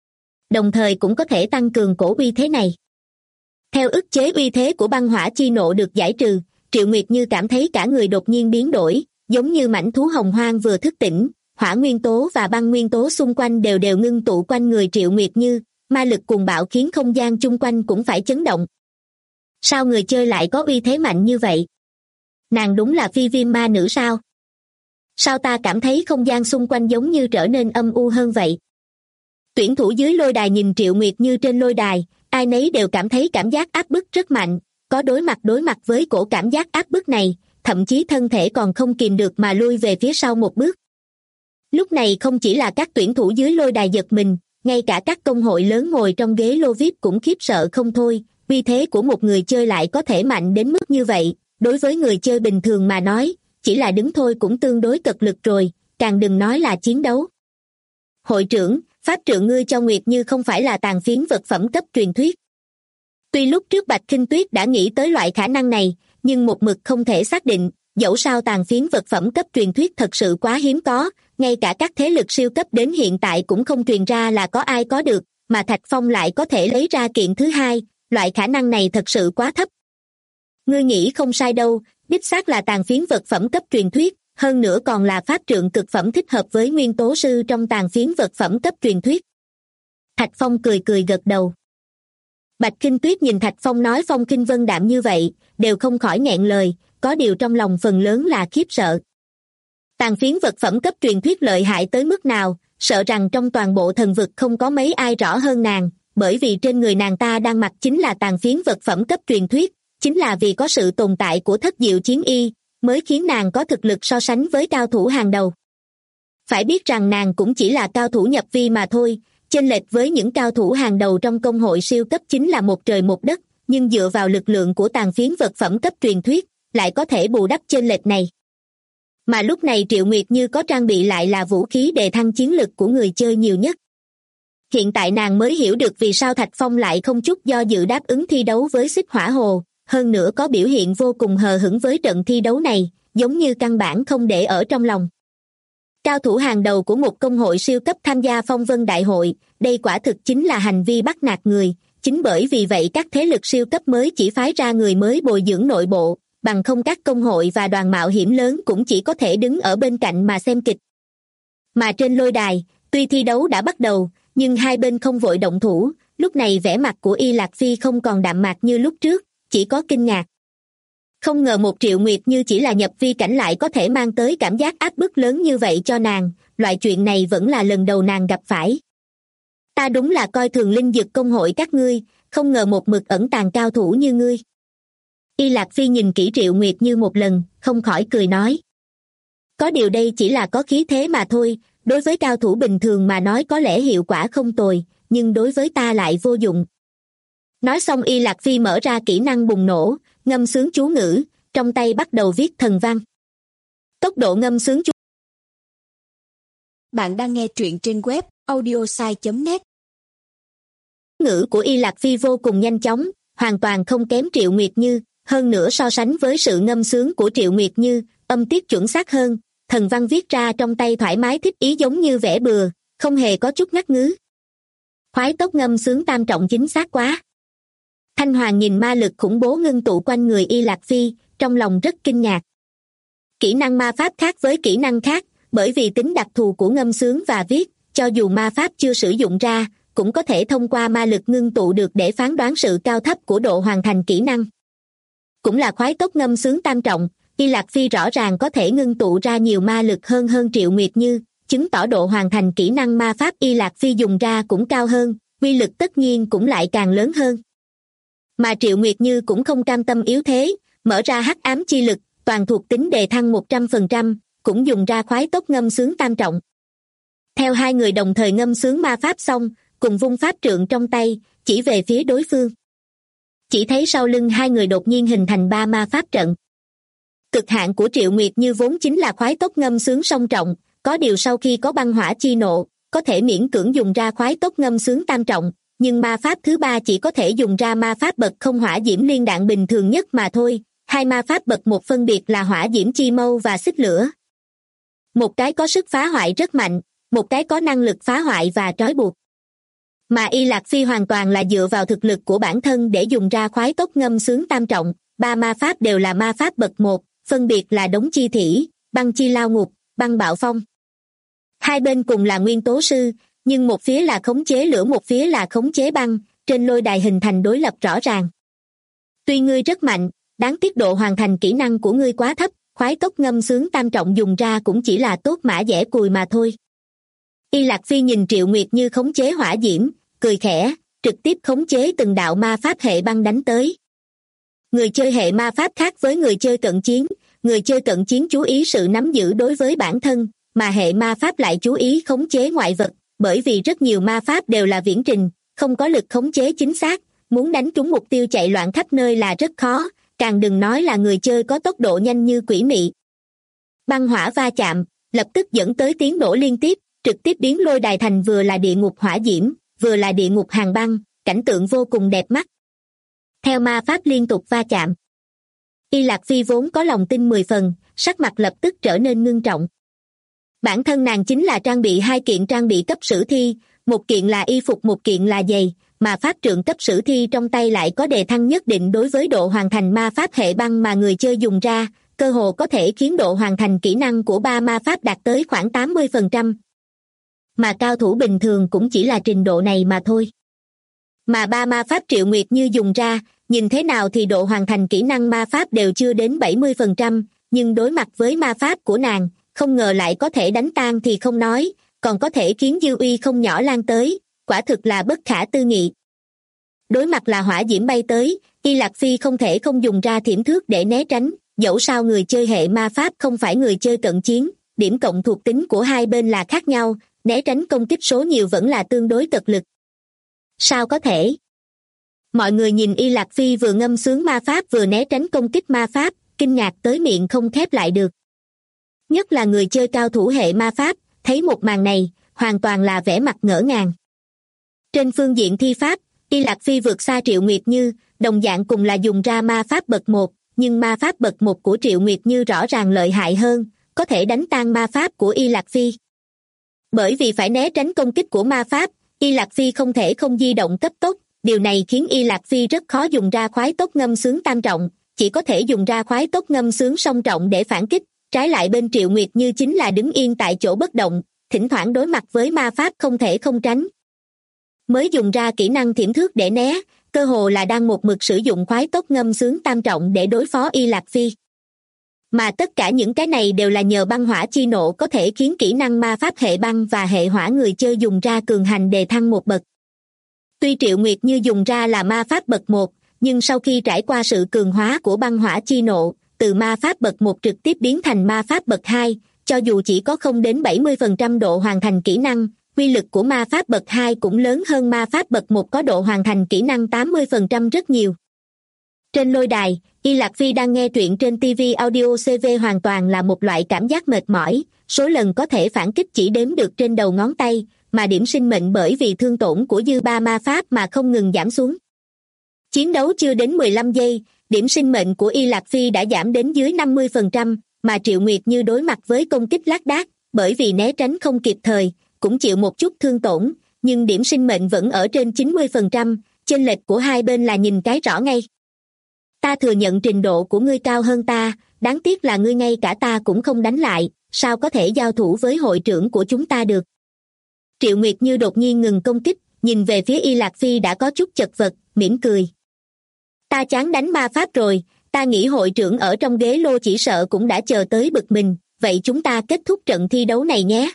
Đồng thời cũng có thể tăng cường cổ uy thế này. Theo ức chế uy thế của băng hỏa chi nộ được giải trừ, Triệu Nguyệt Như cảm thấy cả người đột nhiên biến đổi, giống như mãnh thú hồng hoang vừa thức tỉnh, hỏa nguyên tố và băng nguyên tố xung quanh đều đều ngưng tụ quanh người Triệu Nguyệt Như, ma lực cuồng bạo khiến không gian chung quanh cũng phải chấn động. Sao người chơi lại có uy thế mạnh như vậy? Nàng đúng là phi viêm ma nữ sao? Sao ta cảm thấy không gian xung quanh giống như trở nên âm u hơn vậy? Tuyển thủ dưới lôi đài nhìn Triệu Nguyệt Như trên lôi đài, ai nấy đều cảm thấy cảm giác áp bức rất mạnh, có đối mặt với cổ cảm giác áp bức này, thậm chí thân thể còn không kìm được mà lui về phía sau một bước. Lúc này không chỉ là các tuyển thủ dưới lôi đài giật mình, ngay cả các công hội lớn ngồi trong ghế lô VIP cũng khiếp sợ không thôi, uy thế của một người chơi lại có thể mạnh đến mức như vậy, đối với người chơi bình thường mà nói, chỉ là đứng thôi cũng tương đối cật lực rồi, càng đừng nói là chiến đấu. Hội trưởng, pháp trượng ngươi cho Nguyệt Như không phải là tàn phiến vật phẩm cấp truyền thuyết. Tuy lúc trước Bạch Kinh Tuyết đã nghĩ tới loại khả năng này, nhưng một mực không thể xác định, dẫu sao tàn phiến vật phẩm cấp truyền thuyết thật sự quá hiếm có, ngay cả các thế lực siêu cấp đến hiện tại cũng không truyền ra là có ai có được, mà Thạch Phong lại có thể lấy ra kiện thứ hai, loại khả năng này thật sự quá thấp. Ngươi nghĩ không sai đâu, đích xác là tàn phiến vật phẩm cấp truyền thuyết, hơn nữa còn là pháp trượng cực phẩm thích hợp với nguyên tố sư trong tàn phiến vật phẩm cấp truyền thuyết. Thạch Phong cười cười gật đầu. Bạch Kinh Tuyết nhìn Thạch Phong nói phong kinh vân đạm như vậy, đều không khỏi nghẹn lời, có điều trong lòng phần lớn là khiếp sợ. Tàn phiến vật phẩm cấp truyền thuyết lợi hại tới mức nào, sợ rằng trong toàn bộ thần vực không có mấy ai rõ hơn nàng, bởi vì trên người nàng ta đang mặc chính là tàn phiến vật phẩm cấp truyền thuyết, chính là vì có sự tồn tại của thất diệu chiến y, mới khiến nàng có thực lực so sánh với cao thủ hàng đầu. Phải biết rằng nàng cũng chỉ là cao thủ nhập vi mà thôi, chênh lệch với những cao thủ hàng đầu trong công hội siêu cấp chính là một trời một đất, nhưng dựa vào lực lượng của tàn phiến vật phẩm cấp truyền thuyết, lại có thể bù đắp chênh lệch này. Mà lúc này Triệu Nguyệt Như có trang bị lại là vũ khí đề thăng chiến lực của người chơi nhiều nhất. Hiện tại nàng mới hiểu được vì sao Thạch Phong lại không chút do dự đáp ứng thi đấu với Xích Hỏa Hồ, hơn nữa có biểu hiện vô cùng hờ hững với trận thi đấu này, giống như căn bản không để ở trong lòng. Cao thủ hàng đầu của một công hội siêu cấp tham gia phong vân đại hội, đây quả thực chính là hành vi bắt nạt người, chính bởi vì vậy các thế lực siêu cấp mới chỉ phái ra người mới bồi dưỡng nội bộ, bằng không các công hội và đoàn mạo hiểm lớn cũng chỉ có thể đứng ở bên cạnh mà xem kịch. Mà trên lôi đài, tuy thi đấu đã bắt đầu, nhưng hai bên không vội động thủ, lúc này vẻ mặt của Y Lạc Phi không còn đạm mạc như lúc trước, chỉ có kinh ngạc. Không ngờ một Triệu Nguyệt Như chỉ là nhập vi cảnh lại có thể mang tới cảm giác áp bức lớn như vậy cho nàng, loại chuyện này vẫn là lần đầu nàng gặp phải. Ta đúng là coi thường linh dược công hội các ngươi, không ngờ một mực ẩn tàng cao thủ như ngươi. Y Lạc Phi nhìn kỹ Triệu Nguyệt Như một lần, không khỏi cười nói. Có điều đây chỉ là có khí thế mà thôi, đối với cao thủ bình thường mà nói có lẽ hiệu quả không tồi, nhưng đối với ta lại vô dụng. Nói xong Y Lạc Phi mở ra kỹ năng bùng nổ, ngâm sướng chú ngữ, trong tay bắt đầu viết thần văn. Tốc độ ngâm sướng chú. Bạn đang nghe truyện trên web audiosai.net. Ngữ của Y Lạc Phi vô cùng nhanh chóng, hoàn toàn không kém Triệu Nguyệt Như, hơn nữa so sánh với sự ngâm sướng của Triệu Nguyệt Như, âm tiết chuẩn xác hơn, thần văn viết ra trong tay thoải mái thích ý giống như vẽ bừa, không hề có chút ngắt ngứ. Khoái tốc ngâm sướng tam trọng chính xác quá. Thanh Hoàng nhìn ma lực khủng bố ngưng tụ quanh người Y Lạc Phi, trong lòng rất kinh ngạc. Kỹ năng ma pháp khác với kỹ năng khác, bởi vì tính đặc thù của ngâm sướng và viết, cho dù ma pháp chưa sử dụng ra, cũng có thể thông qua ma lực ngưng tụ được để phán đoán sự cao thấp của độ hoàn thành kỹ năng. Cũng là khoái tốc ngâm sướng tam trọng, Y Lạc Phi rõ ràng có thể ngưng tụ ra nhiều ma lực hơn Triệu Nguyệt Như, chứng tỏ độ hoàn thành kỹ năng ma pháp Y Lạc Phi dùng ra cũng cao hơn, uy lực tất nhiên cũng lại càng lớn hơn. Mà Triệu Nguyệt Như cũng không cam tâm yếu thế, mở ra hắc ám chi lực, toàn thuộc tính đề thăng 100%, cũng dùng ra khoái tốc ngâm sướng tam trọng. Theo hai người đồng thời ngâm sướng ma pháp xong, cùng vung pháp trượng trong tay, chỉ về phía đối phương. Chỉ thấy sau lưng hai người đột nhiên hình thành 3 ma pháp trận. Cực hạn của Triệu Nguyệt Như vốn chính là khoái tốc ngâm sướng song trọng, có điều sau khi có băng hỏa chi nộ, có thể miễn cưỡng dùng ra khoái tốc ngâm sướng tam trọng, nhưng ma pháp thứ 3 chỉ có thể dùng ra ma pháp bậc không hỏa diễm liên đạn bình thường nhất mà thôi, hai ma pháp bậc một phân biệt là hỏa diễm chi mâu và xích lửa. Một cái có sức phá hoại rất mạnh, một cái có năng lực phá hoại và trói buộc. Mà Y Lạc Phi hoàn toàn là dựa vào thực lực của bản thân để dùng ra khoái tốc ngâm sướng tam trọng, 3 ma pháp đều là ma pháp bậc 1, phân biệt là đống chi thủy, băng chi lao ngục, băng bạo phong. Hai bên cùng là nguyên tố sư, nhưng một phía là khống chế lửa một phía là khống chế băng, trên lôi đài hình thành đối lập rõ ràng. Tuy ngươi rất mạnh, đáng tiếc độ hoàn thành kỹ năng của ngươi quá thấp, khoái tốc ngâm sướng tam trọng dùng ra cũng chỉ là tốt mã dẻ cùi mà thôi. Y Lạc Phi nhìn Triệu Nguyệt Như khống chế hỏa diễm, cười khẽ, trực tiếp khống chế từng đạo ma pháp hệ băng đánh tới. Người chơi hệ ma pháp khác với người chơi cận chiến, người chơi cận chiến chú ý sự nắm giữ đối với bản thân, mà hệ ma pháp lại chú ý khống chế ngoại vật, bởi vì rất nhiều ma pháp đều là viễn trình, không có lực khống chế chính xác, muốn đánh trúng mục tiêu chạy loạn khắp nơi là rất khó, càng đừng nói là người chơi có tốc độ nhanh như quỷ mị. Băng hỏa va chạm, lập tức dẫn tới tiếng nổ liên tiếp, trực tiếp biến lôi đài thành vừa là địa ngục hỏa diễm, vừa là địa ngục hàng băng, cảnh tượng vô cùng đẹp mắt. Theo ma pháp liên tục va chạm, Y Lạc Phi vốn có lòng tin 10 phần, sắc mặt lập tức trở nên ngưng trọng. Bản thân nàng chính là trang bị 2 kiện trang bị cấp sử thi, một kiện là y phục một kiện là giày, mà pháp trượng cấp sử thi trong tay lại có đề thăng nhất định đối với độ hoàn thành ma pháp hệ băng mà người chơi dùng ra, cơ hồ có thể khiến độ hoàn thành kỹ năng của 3 ma pháp đạt tới khoảng 80%. Mà cao thủ bình thường cũng chỉ là trình độ này mà thôi. Mà 3 ma pháp Triệu Nguyệt Như dùng ra, nhìn thế nào thì độ hoàn thành kỹ năng ma pháp đều chưa đến 70%, nhưng đối mặt với ma pháp của nàng, không ngờ lại có thể đánh tan thì không nói, còn có thể khiến dư uy không nhỏ lan tới, quả thực là bất khả tư nghị. Đối mặt là hỏa diễm bay tới, Y Lạc Phi không thể không dùng ra thiểm thước để né tránh, dẫu sao người chơi hệ ma pháp không phải người chơi cận chiến, điểm cộng thuộc tính của hai bên là khác nhau, né tránh công kích số nhiều vẫn là tương đối tật lực. Sao có thể? Mọi người nhìn Y Lạc Phi vừa ngâm sướng ma pháp vừa né tránh công kích ma pháp, kinh ngạc tới miệng không khép lại được. Nhất là người chơi cao thủ hệ ma pháp, thấy một màn này, hoàn toàn là vẻ mặt ngỡ ngàng. Trên phương diện thi pháp, Y Lạc Phi vượt xa Triệu Nguyệt Như, đồng dạng cùng là dùng ra ma pháp bậc 1, nhưng ma pháp bậc 1 của Triệu Nguyệt Như rõ ràng lợi hại hơn, có thể đánh tan ma pháp của Y Lạc Phi. Bởi vì phải né tránh công kích của ma pháp, Y Lạc Phi không thể không di động cấp tốc, điều này khiến Y Lạc Phi rất khó dùng ra khoái tốc ngâm sướng tam trọng, chỉ có thể dùng ra khoái tốc ngâm sướng song trọng để phản kích, trái lại bên Triệu Nguyệt Như chính là đứng yên tại chỗ bất động, thỉnh thoảng đối mặt với ma pháp không thể không tránh. Mới dùng ra kỹ năng thiểm thước để né, cơ hồ là đang một mực sử dụng khoái tốc ngâm sướng tam trọng để đối phó Y Lạc Phi. Mà tất cả những cái này đều là nhờ băng hỏa chi nộ có thể khiến kỹ năng ma pháp hệ băng và hệ hỏa người chơi dùng ra cường hành đề thăng một bậc. Tuy Triệu Nguyệt Như dùng ra là ma pháp bậc 1, nhưng sau khi trải qua sự cường hóa của băng hỏa chi nộ, từ ma pháp bậc 1 trực tiếp biến thành ma pháp bậc 2, cho dù chỉ có không đến 70% độ hoàn thành kỹ năng, uy lực của ma pháp bậc 2 cũng lớn hơn ma pháp bậc 1 có độ hoàn thành kỹ năng 80% rất nhiều. Trên lôi đài, Y Lạc Phi đang nghe truyện trên TV Audio CV hoàn toàn là một loại cảm giác mệt mỏi, số lần có thể phản kích chỉ đếm được trên đầu ngón tay, mà điểm sinh mệnh bởi vì thương tổn của dư ba ma pháp mà không ngừng giảm xuống. Chiến đấu chưa đến 15 giây, điểm sinh mệnh của Y Lạc Phi đã giảm đến dưới 50%, mà Triệu Nguyệt Như đối mặt với công kích lác đác, bởi vì né tránh không kịp thời, cũng chịu một chút thương tổn, nhưng điểm sinh mệnh vẫn ở trên 90%, chênh lệch của hai bên là nhìn cái rõ ngay. Ta thừa nhận trình độ của ngươi cao hơn ta, đáng tiếc là ngươi ngay cả ta cũng không đánh lại, sao có thể giao thủ với hội trưởng của chúng ta được. Triệu Nguyệt Như đột nhiên ngừng công kích, nhìn về phía Y Lạc Phi đã có chút chật vật, mỉm cười. Ta chán đánh ma pháp rồi, ta nghĩ hội trưởng ở trong ghế lô chỉ sợ cũng đã chờ tới bực mình, vậy chúng ta kết thúc trận thi đấu này nhé.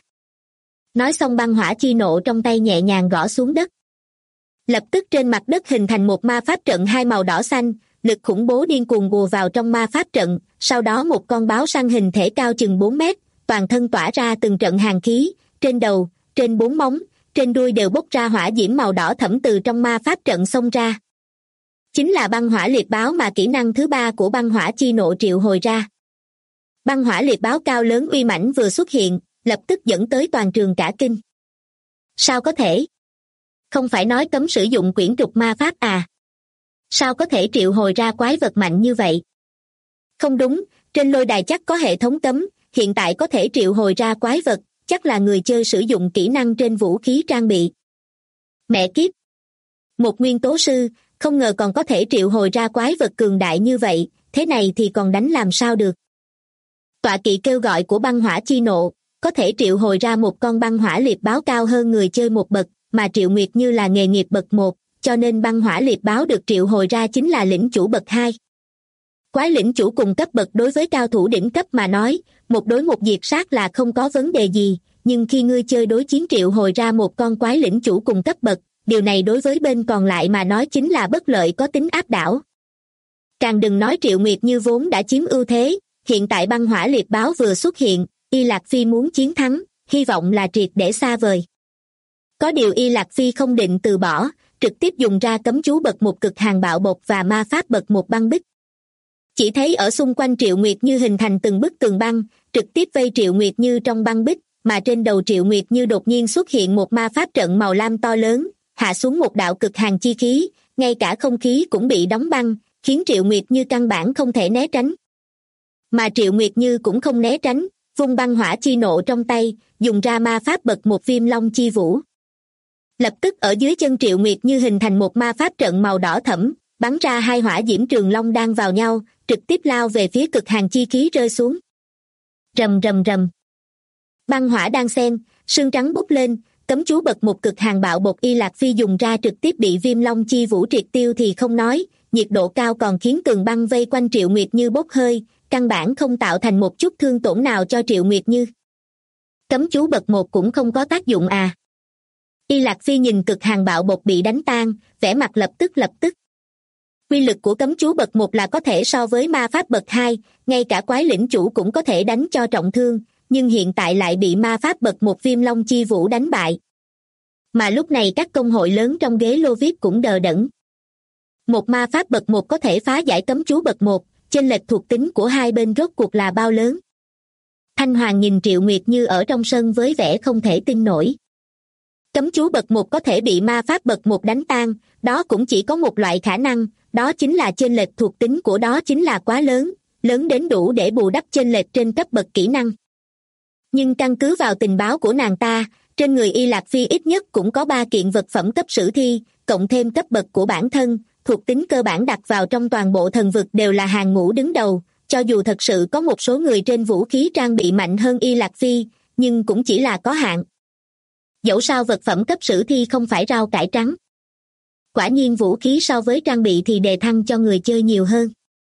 Nói xong băng hỏa chi nộ trong tay nhẹ nhàng gõ xuống đất. Lập tức trên mặt đất hình thành một ma pháp trận hai màu đỏ xanh, lực khủng bố điên cuồng bùa vào trong ma pháp trận, sau đó một con báo săn hình thể cao chừng 4 mét, toàn thân tỏa ra từng trận hàn khí, trên đầu, trên 4 móng, trên đuôi đều bốc ra hỏa diễm màu đỏ thẫm từ trong ma pháp trận xông ra. Chính là băng hỏa liệt báo mà kỹ năng thứ 3 của băng hỏa chi nộ triệu hồi ra. Băng hỏa liệt báo cao lớn uy mãnh vừa xuất hiện, lập tức dẫn tới toàn trường cả kinh. Sao có thể? Không phải nói cấm sử dụng quyển trục ma pháp à? Sao có thể triệu hồi ra quái vật mạnh như vậy? Không đúng, trên lôi đài chắc có hệ thống cấm, hiện tại có thể triệu hồi ra quái vật, chắc là người chơi sử dụng kỹ năng trên vũ khí trang bị. Mẹ kiếp! Một nguyên tố sư, không ngờ còn có thể triệu hồi ra quái vật cường đại như vậy, thế này thì còn đánh làm sao được? Tọa kỵ kêu gọi của băng hỏa chi nộ, có thể triệu hồi ra một con băng hỏa liệt báo cao hơn người chơi một bậc, mà Triệu Nguyệt Như là nghề nghiệp bậc 1, cho nên băng hỏa liệt báo được triệu hồi ra chính là lĩnh chủ bậc 2. Quái lĩnh chủ cùng cấp bậc đối với cao thủ đỉnh cấp mà nói, một đối một diệt sát là không có vấn đề gì, nhưng khi ngươi chơi đối chiến triệu hồi ra một con quái lĩnh chủ cùng cấp bậc, điều này đối với bên còn lại mà nói chính là bất lợi có tính áp đảo. Càng đừng nói Triệu Nguyệt Như vốn đã chiếm ưu thế, hiện tại băng hỏa liệt báo vừa xuất hiện, Y Lạc Phi muốn chiến thắng, hy vọng là triệt để xa vời. Có điều Y Lạc Phi không định từ bỏ, trực tiếp dùng ra cấm chú bậc 1 cực hàn bạo bộc và ma pháp bậc 1 băng bích. Chỉ thấy ở xung quanh Triệu Nguyệt Như hình thành từng bức tường băng, trực tiếp vây Triệu Nguyệt Như trong băng bích, mà trên đầu Triệu Nguyệt Như đột nhiên xuất hiện một ma pháp trận màu lam to lớn, hạ xuống một đạo cực hàn chi khí, ngay cả không khí cũng bị đóng băng, khiến Triệu Nguyệt Như căn bản không thể né tránh. Mà Triệu Nguyệt Như cũng không né tránh, vung băng hỏa chi nộ trong tay, dùng ra ma pháp bậc 1 viêm long chi vũ. Lập tức ở dưới chân Triệu Nguyệt Như hình thành một ma pháp trận màu đỏ thẫm, bắn ra hai hỏa diễm trường long đang vào nhau, trực tiếp lao về phía cực hàn chi khí rơi xuống. Rầm rầm rầm. Băng hỏa đang xen, sương trắng bốc lên, cấm chú bậc 1 cực hàn bạo bộc Y Lạc Phi dùng ra trực tiếp bị viêm long chi vũ triệt tiêu thì không nói, nhiệt độ cao còn khiến tường băng vây quanh Triệu Nguyệt Như bốc hơi, căn bản không tạo thành một chút thương tổn nào cho Triệu Nguyệt Như. Cấm chú bậc 1 cũng không có tác dụng à? Y Lạc Phi nhìn cực hàn bạo bột bị đánh tan, vẻ mặt lập tức. Quy lực của cấm chú bậc 1 là có thể so với ma pháp bậc 2, ngay cả quái lĩnh chủ cũng có thể đánh cho trọng thương, nhưng hiện tại lại bị ma pháp bậc 1 Viêm Long Chi Vũ đánh bại. Mà lúc này các công hội lớn trong ghế lô VIP cũng đờ đẫn. Một ma pháp bậc 1 có thể phá giải cấm chú bậc 1, chênh lệch thuộc tính của hai bên rốt cuộc là bao lớn? Thanh Hoàng nhìn Triệu Nguyệt Như ở trong sân với vẻ không thể tin nổi. Cấm chú bậc 1 có thể bị ma pháp bậc 1 đánh tan, đó cũng chỉ có một loại khả năng, đó chính là chênh lệch thuộc tính của đó chính là quá lớn, lớn đến đủ để bù đắp chênh lệch trên cấp bậc kỹ năng. Nhưng căn cứ vào tình báo của nàng ta, trên người Y Lạc Phi ít nhất cũng có 3 kiện vật phẩm cấp sử thi, cộng thêm cấp bậc của bản thân, thuộc tính cơ bản đặt vào trong toàn bộ thần vực đều là hàng ngũ đứng đầu, cho dù thật sự có một số người trên vũ khí trang bị mạnh hơn Y Lạc Phi, nhưng cũng chỉ là có hạn. Dẫu sao vật phẩm cấp sử thi không phải rau cải trắng. Quả nhiên vũ khí so với trang bị thì đề thăng cho người chơi nhiều hơn.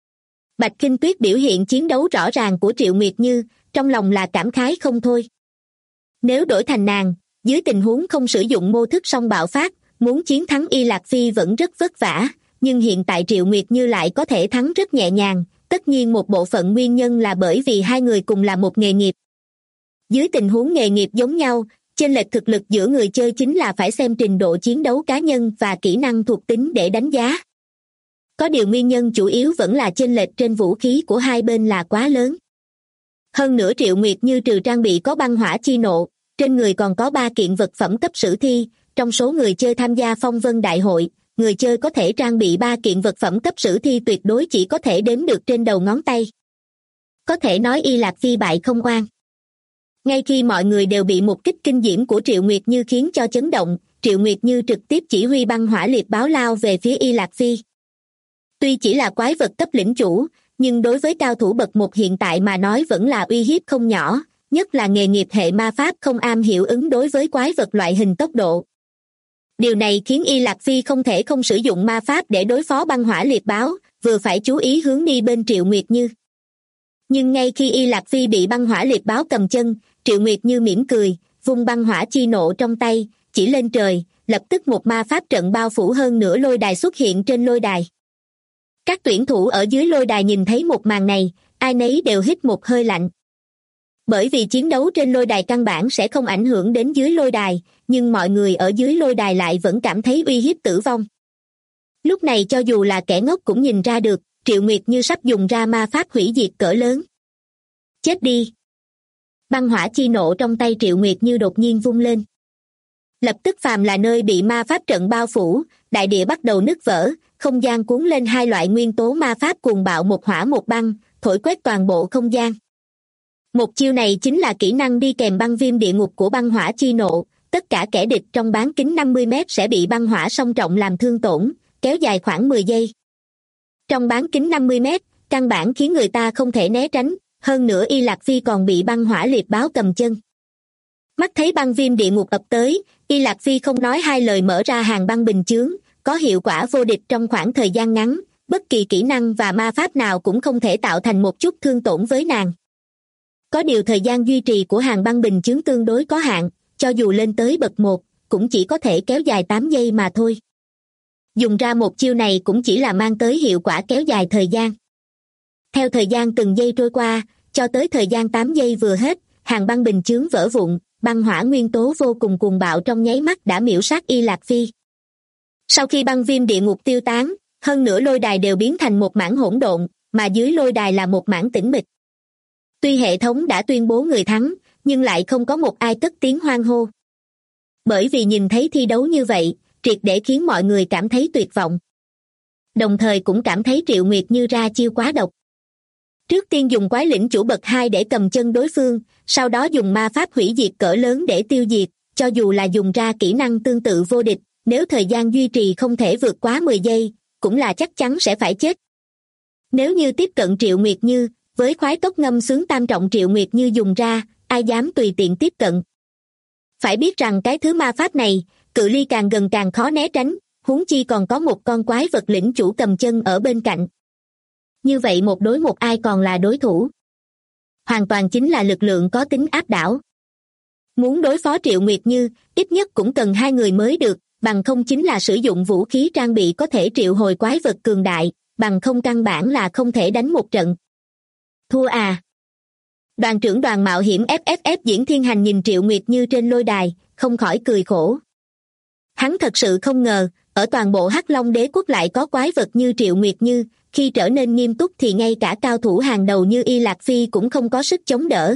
Bạch Kinh Tuyết biểu hiện chiến đấu rõ ràng của Triệu Nguyệt Như, trong lòng là cảm khái không thôi. Nếu đổi thành nàng, dưới tình huống không sử dụng mô thức song bạo phát, muốn chiến thắng Y Lạc Phi vẫn rất vất vả, nhưng hiện tại Triệu Nguyệt Như lại có thể thắng rất nhẹ nhàng, tất nhiên một bộ phận nguyên nhân là bởi vì hai người cùng là một nghề nghiệp. Dưới tình huống nghề nghiệp giống nhau, chênh lệch thực lực giữa người chơi chính là phải xem trình độ chiến đấu cá nhân và kỹ năng thuộc tính để đánh giá. Có điều nguyên nhân chủ yếu vẫn là chênh lệch trên vũ khí của hai bên là quá lớn. Hơn nữa Triệu Nguyệt Như trừ trang bị có băng hỏa chi nộ, trên người còn có 3 kiện vật phẩm cấp sử thi, trong số người chơi tham gia phong vân đại hội, người chơi có thể trang bị 3 kiện vật phẩm cấp sử thi tuyệt đối chỉ có thể đếm được trên đầu ngón tay. Có thể nói Y Lạc Phi bại không oan. Ngay khi mọi người đều bị một kích kinh diễm của Triệu Nguyệt Như khiến cho chấn động, Triệu Nguyệt Như trực tiếp chỉ huy băng hỏa liệt báo lao về phía Y Lạc Phi. Tuy chỉ là quái vật cấp lĩnh chủ, nhưng đối với cao thủ bậc 1 hiện tại mà nói vẫn là uy hiếp không nhỏ, nhất là nghề nghiệp hệ ma pháp không am hiểu ứng đối với quái vật loại hình tốc độ. Điều này khiến Y Lạc Phi không thể không sử dụng ma pháp để đối phó băng hỏa liệt báo, vừa phải chú ý hướng đi bên Triệu Nguyệt Như. Nhưng ngay khi Y Lạc Phi bị băng hỏa liệt báo cầm chân, Triệu Nguyệt Như mỉm cười, vung băng hỏa chi nộ trong tay, chỉ lên trời, lập tức một ma pháp trận bao phủ hơn nửa lôi đài xuất hiện trên lôi đài. Các tuyển thủ ở dưới lôi đài nhìn thấy một màn này, ai nấy đều hít một hơi lạnh. Bởi vì chiến đấu trên lôi đài căn bản sẽ không ảnh hưởng đến dưới lôi đài, nhưng mọi người ở dưới lôi đài lại vẫn cảm thấy uy hiếp tử vong. Lúc này cho dù là kẻ ngốc cũng nhìn ra được, Triệu Nguyệt Như sắp dùng ra ma pháp hủy diệt cỡ lớn. Chết đi! Băng hỏa chi nộ trong tay Triệu Nguyệt Như đột nhiên vung lên. Lập tức phàm là nơi bị ma pháp trận bao phủ, đại địa bắt đầu nứt vỡ, không gian cuốn lên 2 loại nguyên tố ma pháp cuồng bạo một hỏa một băng, thổi quét toàn bộ không gian. Một chiêu này chính là kỹ năng đi kèm băng viêm địa ngục của băng hỏa chi nộ, tất cả kẻ địch trong bán kính 50 mét sẽ bị băng hỏa song trọng làm thương tổn, kéo dài khoảng 10 giây. Trong bán kính 50 mét, căn bản khiến người ta không thể né tránh, hơn nữa Y Lạc Phi còn bị băng hỏa liệt báo cầm chân. Mắt thấy băng viêm địa ngục ập tới, Y Lạc Phi không nói hai lời mở ra hàng băng bình chướng, có hiệu quả vô địch trong khoảng thời gian ngắn, bất kỳ kỹ năng và ma pháp nào cũng không thể tạo thành một chút thương tổn với nàng. Có điều thời gian duy trì của hàng băng bình chướng tương đối có hạn, cho dù lên tới bậc 1, cũng chỉ có thể kéo dài 8 giây mà thôi. Dùng ra một chiêu này cũng chỉ là mang tới hiệu quả kéo dài thời gian. Theo thời gian từng giây trôi qua, cho tới thời gian 8 giây vừa hết, hàng băng bình chướng vỡ vụn, băng hỏa nguyên tố vô cùng cuồng bạo trong nháy mắt đã miểu sát Y Lạc Phi. Sau khi băng viêm địa ngục tiêu tán, hơn nửa lôi đài đều biến thành một mảng hỗn độn, mà dưới lôi đài là một mảng tĩnh mịch. Tuy hệ thống đã tuyên bố người thắng, nhưng lại không có một ai cất tiếng hoan hô. Bởi vì nhìn thấy thi đấu như vậy, triệt để khiến mọi người cảm thấy tuyệt vọng. Đồng thời cũng cảm thấy Triệu Nguyệt Như ra chiêu quá độc. Trước tiên dùng quái lĩnh chủ bậc 2 để cầm chân đối phương, sau đó dùng ma pháp hủy diệt cỡ lớn để tiêu diệt, cho dù là dùng ra kỹ năng tương tự vô địch, nếu thời gian duy trì không thể vượt quá 10 giây, cũng là chắc chắn sẽ phải chết. Nếu như tiếp cận Triệu Nguyệt Như, với khoái tốc ngâm sướng tam trọng Triệu Nguyệt Như dùng ra, ai dám tùy tiện tiếp cận. Phải biết rằng cái thứ ma pháp này, cự ly càng gần càng khó né tránh, huống chi còn có một con quái vật lĩnh chủ cầm chân ở bên cạnh. Như vậy một đối một ai còn là đối thủ? Hoàn toàn chính là lực lượng có tính áp đảo. Muốn đối phó Triệu Nguyệt Như, ít nhất cũng cần hai người mới được, bằng không chính là sử dụng vũ khí trang bị có thể triệu hồi quái vật cường đại, bằng không căn bản là không thể đánh một trận. Thua à? Đoàn trưởng đoàn mạo hiểm FFF Diễn Thiên Hành nhìn Triệu Nguyệt Như trên lôi đài, không khỏi cười khổ. Hắn thật sự không ngờ, ở toàn bộ Hắc Long Đế quốc lại có quái vật như Triệu Nguyệt Như, khi trở nên nghiêm túc thì ngay cả cao thủ hàng đầu như Y Lạc Phi cũng không có sức chống đỡ.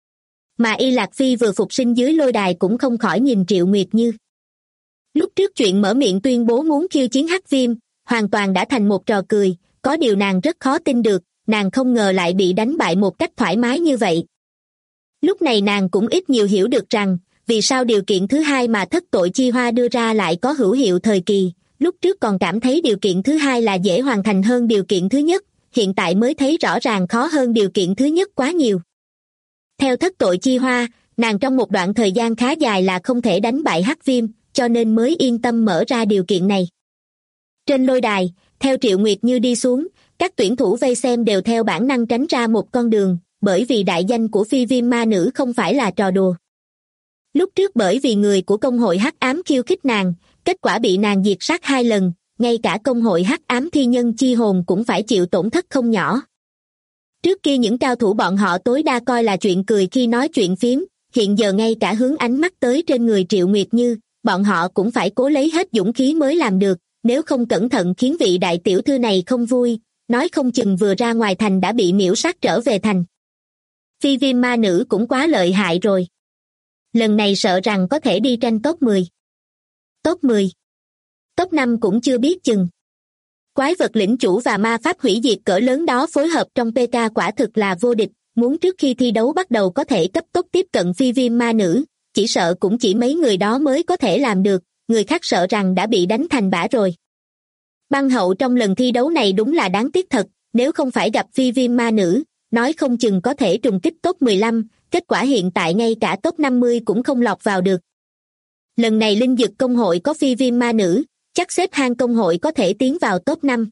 Mà Y Lạc Phi vừa phục sinh dưới lôi đài cũng không khỏi nhìn Triệu Nguyệt Như. Lúc trước chuyện mở miệng tuyên bố muốn khiêu chiến Hắc Viêm, hoàn toàn đã thành một trò cười, có điều nàng rất khó tin được, nàng không ngờ lại bị đánh bại một cách thoải mái như vậy. Lúc này nàng cũng ít nhiều hiểu được rằng, vì sao điều kiện thứ hai mà Thất Tội Chi Hoa đưa ra lại có hữu hiệu thời kỳ, lúc trước còn cảm thấy điều kiện thứ hai là dễ hoàn thành hơn điều kiện thứ nhất, hiện tại mới thấy rõ ràng khó hơn điều kiện thứ nhất quá nhiều. Theo Thất Tội Chi Hoa, nàng trong một đoạn thời gian khá dài là không thể đánh bại Hắc Viêm, cho nên mới yên tâm mở ra điều kiện này. Trên lôi đài, theo Triệu Nguyệt Như đi xuống, các tuyển thủ vây xem đều theo bản năng tránh ra một con đường, bởi vì đại danh của Phi Viêm Ma Nữ không phải là trò đùa. Lúc trước bởi vì người của công hội Hắc Ám khiêu khích nàng, kết quả bị nàng diệt sát 2 lần, ngay cả công hội Hắc Ám Thi Nhân Chi Hồn cũng phải chịu tổn thất không nhỏ. Trước kia những cao thủ bọn họ tối đa coi là chuyện cười khi nói chuyện phiếm, hiện giờ ngay cả hướng ánh mắt tới trên người Triệu Nguyệt Như, bọn họ cũng phải cố lấy hết dũng khí mới làm được, nếu không cẩn thận khiến vị đại tiểu thư này không vui, nói không chừng vừa ra ngoài thành đã bị miễu sát trở về thành. Phi Viêm Ma Nữ cũng quá lợi hại rồi. Lần này sợ rằng có thể đi tranh top 10. Top 10. Top 5 cũng chưa biết chừng. Quái vật lĩnh chủ và ma pháp hủy diệt cỡ lớn đó phối hợp trong PK quả thực là vô địch, muốn trước khi thi đấu bắt đầu có thể cấp tốc tiếp cận Phi Viêm Ma Nữ, chỉ sợ cũng chỉ mấy người đó mới có thể làm được, người khác sợ rằng đã bị đánh thành bã rồi. Băng Hậu trong lần thi đấu này đúng là đáng tiếc thật, nếu không phải gặp Phi Viêm Ma Nữ, nói không chừng có thể trùng kích top 15, kết quả hiện tại ngay cả top 50 cũng không lọt vào được. Lần này Linh Dực công hội có Phi Viêm Ma Nữ, chắc xếp hang công hội có thể tiến vào top 5.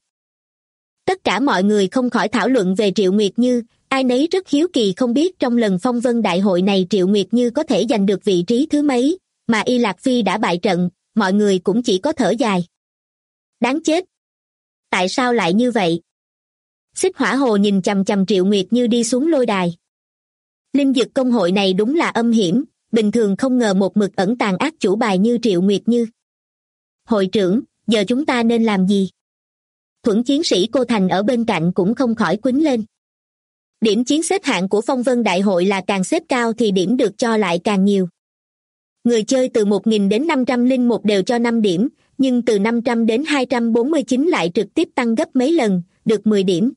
Tất cả mọi người không khỏi thảo luận về Triệu Nguyệt Như, ai nấy rất hiếu kỳ không biết trong lần phong vân đại hội này Triệu Nguyệt Như có thể giành được vị trí thứ mấy, mà Y Lạc Phi đã bại trận, mọi người cũng chỉ có thở dài. Đáng chết! Tại sao lại như vậy? Xích Hỏa Hồ nhìn chằm chằm Triệu Nguyệt Như đi xuống lôi đài. Linh Dực công hội này đúng là âm hiểm, bình thường không ngờ một mực ẩn tàng ác chủ bài như Triệu Nguyệt Như. Hội trưởng, giờ chúng ta nên làm gì? Thuẫn chiến sĩ Cô Thành ở bên cạnh cũng không khỏi quýnh lên. Điểm chiến xếp hạng của phong vân đại hội là càng xếp cao thì điểm được cho lại càng nhiều. Người chơi từ 1000 đến 501 đều cho 5 điểm, nhưng từ 500 đến 249 lại trực tiếp tăng gấp mấy lần, được 10 điểm.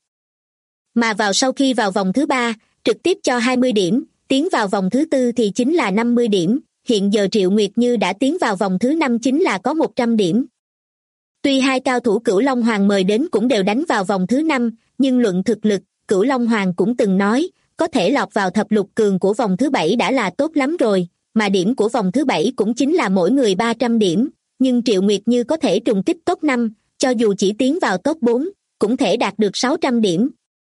Mà sau khi vào vòng thứ 3, trực tiếp cho 20 điểm, tiến vào vòng thứ 4 thì chính là 50 điểm, hiện giờ Triệu Nguyệt Như đã tiến vào vòng thứ 5 chính là có 100 điểm. Tuy hai cao thủ Cửu Long Hoàng mời đến cũng đều đánh vào vòng thứ 5, nhưng luận thực lực, Cửu Long Hoàng cũng từng nói, có thể lọt vào thập lục cường của vòng thứ 7 đã là tốt lắm rồi, mà điểm của vòng thứ 7 cũng chính là mỗi người 300 điểm, nhưng Triệu Nguyệt Như có thể trùng kích top 5, cho dù chỉ tiến vào top 4, cũng thể đạt được 600 điểm.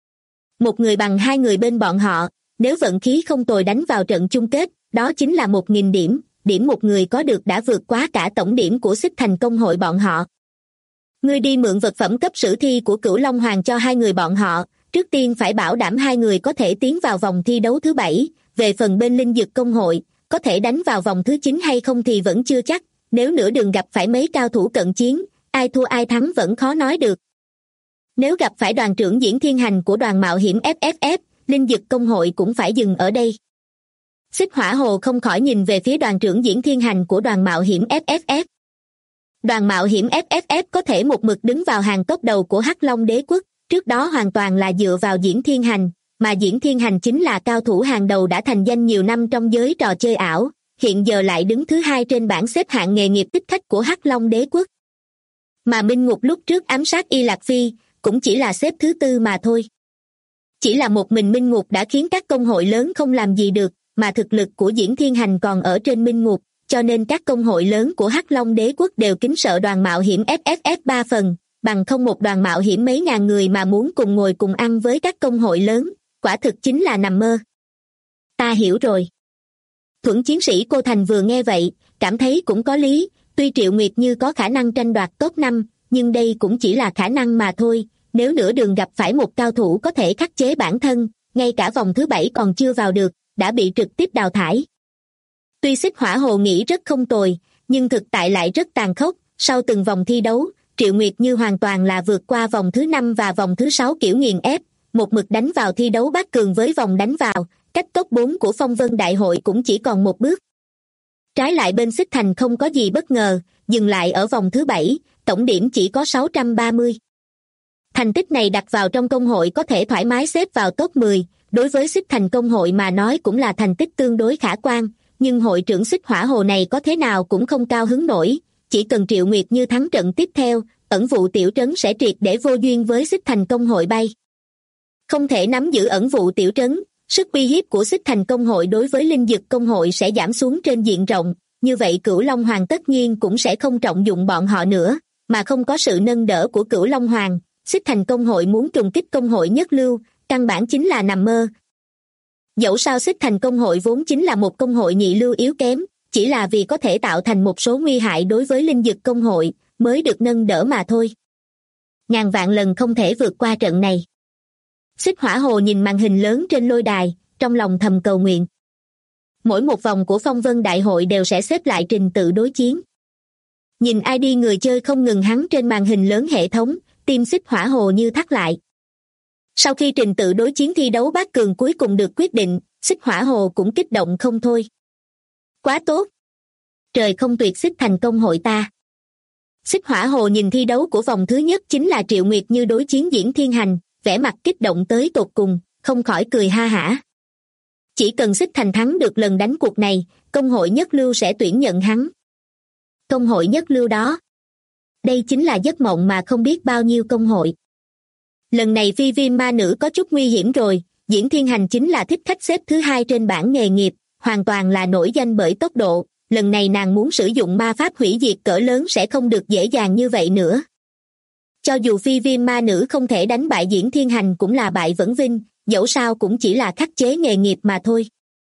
Một người bằng hai người bên bọn họ, nếu vận khí không tồi đánh vào trận chung kết, đó chính là 1000 điểm, điểm một người có được đã vượt quá cả tổng điểm của Xích Thành công hội bọn họ. Ngươi đi mượn vật phẩm cấp sử thi của Cửu Long Hoàng cho hai người bọn họ, trước tiên phải bảo đảm hai người có thể tiến vào vòng thi đấu thứ 7, về phần bên Linh Dực công hội, có thể đánh vào vòng thứ 9 hay không thì vẫn chưa chắc, nếu nửa đường gặp phải mấy cao thủ cận chiến, ai thua ai thắng vẫn khó nói được. Nếu gặp phải đoàn trưởng Diễn Thiên Hành của đoàn mạo hiểm FFF, Linh Dực công hội cũng phải dừng ở đây. Xích Hỏa Hồ không khỏi nhìn về phía đoàn trưởng Diễn Thiên Hành của đoàn mạo hiểm FFF. Đoàn mạo hiểm FFF có thể một mực đứng vào hàng top đầu của Hắc Long Đế quốc, trước đó hoàn toàn là dựa vào Diễn Thiên Hành, mà Diễn Thiên Hành chính là cao thủ hàng đầu đã thành danh nhiều năm trong giới trò chơi ảo, hiện giờ lại đứng thứ 2 trên bảng xếp hạng nghề nghiệp thích khách của Hắc Long Đế quốc. Mà Minh Ngục lúc trước ám sát Y Lạc Phi, cũng chỉ là xếp thứ 4 mà thôi. Chỉ là một mình Minh Ngục đã khiến các công hội lớn không làm gì được, mà thực lực của Diễn Thiên Hành còn ở trên Minh Ngục, cho nên các công hội lớn của Hắc Long Đế quốc đều kính sợ đoàn mạo hiểm FFF 3 phần, bằng không một đoàn mạo hiểm mấy ngàn người mà muốn cùng ngồi cùng ăn với các công hội lớn, quả thực chính là nằm mơ. Ta hiểu rồi. Thuẫn chiến sĩ Cô Thành vừa nghe vậy, cảm thấy cũng có lý, tuy Triệu Nguyệt Như có khả năng tranh đoạt top 5, nhưng đây cũng chỉ là khả năng mà thôi, nếu nửa đường gặp phải một cao thủ có thể khắc chế bản thân, ngay cả vòng thứ 7 còn chưa vào được, đã bị trực tiếp đào thải. Tuy Xích Hỏa Hồ nghĩ rất không tồi, nhưng thực tại lại rất tàn khốc, sau từng vòng thi đấu, Triệu Nguyệt Như hoàn toàn là vượt qua vòng thứ 5 và vòng thứ 6 kiểu nghiền ép, một mực đánh vào thi đấu bát cường với vòng đánh vào, cách top 4 của Phong Vân Đại hội cũng chỉ còn một bước. Trái lại bên Xích Thành không có gì bất ngờ, dừng lại ở vòng thứ 7, tổng điểm chỉ có 630. Thành tích này đặt vào trong công hội có thể thoải mái xếp vào top 10, đối với Xích Thành công hội mà nói cũng là thành tích tương đối khả quan, nhưng hội trưởng Xích Hỏa Hồ này có thế nào cũng không cao hứng nổi, chỉ cần Triệu Nguyệt Như thắng trận tiếp theo, ẩn vụ tiểu trấn sẽ triệt để vô duyên với Xích Thành công hội bay. Không thể nắm giữ ẩn vụ tiểu trấn, sức uy hiếp của Xích Thành công hội đối với linh dực công hội sẽ giảm xuống trên diện rộng, như vậy Cửu Long Hoàng tất nhiên cũng sẽ không trọng dụng bọn họ nữa, mà không có sự nâng đỡ của Cửu Long Hoàng, Xích Thành công hội muốn trùng kích công hội nhất lưu, căn bản chính là nằm mơ. Dẫu sao Xích Thành công hội vốn chính là một công hội nhị lưu yếu kém, chỉ là vì có thể tạo thành một số nguy hại đối với linh dực công hội, mới được nâng đỡ mà thôi. Ngàn vạn lần không thể vượt qua trận này. Xích Hỏa Hồ nhìn màn hình lớn trên lôi đài, trong lòng thầm cầu nguyện. Mỗi một vòng của Phong Vân Đại hội đều sẽ xếp lại trình tự đối chiến. Nhìn ID người chơi không ngừng hắn trên màn hình lớn hệ thống, tim Xích Hỏa Hồ như thắt lại. Sau khi trình tự đối chiến thi đấu bát cường cuối cùng được quyết định, Xích Hỏa Hồ cũng kích động không thôi. Quá tốt! Trời không tuyệt Xích Thành công hội ta. Xích Hỏa Hồ nhìn thi đấu của vòng thứ nhất chính là Triệu Nguyệt Như đối chiến Diễn Thiên Hành, vẻ mặt kích động tới tột cùng, không khỏi cười ha hả. Chỉ cần Xích Thành thắng được lần đánh cuộc này, công hội nhất lưu sẽ tuyển nhận hắn. Công hội nhất lưu đó. Đây chính là giấc mộng mà không biết bao nhiêu công hội. Lần này Phi Viêm Ma Nữ có chút nguy hiểm rồi, Diễn Thiên Hành chính là thích khách xếp thứ 2 trên bảng nghề nghiệp, hoàn toàn là nổi danh bởi tốc độ, lần này nàng muốn sử dụng ma pháp hủy diệt cỡ lớn sẽ không được dễ dàng như vậy nữa. Cho dù Phi Viêm Ma Nữ không thể đánh bại Diễn Thiên Hành cũng là bại vững vinh, dẫu sao cũng chỉ là khắc chế nghề nghiệp mà thôi.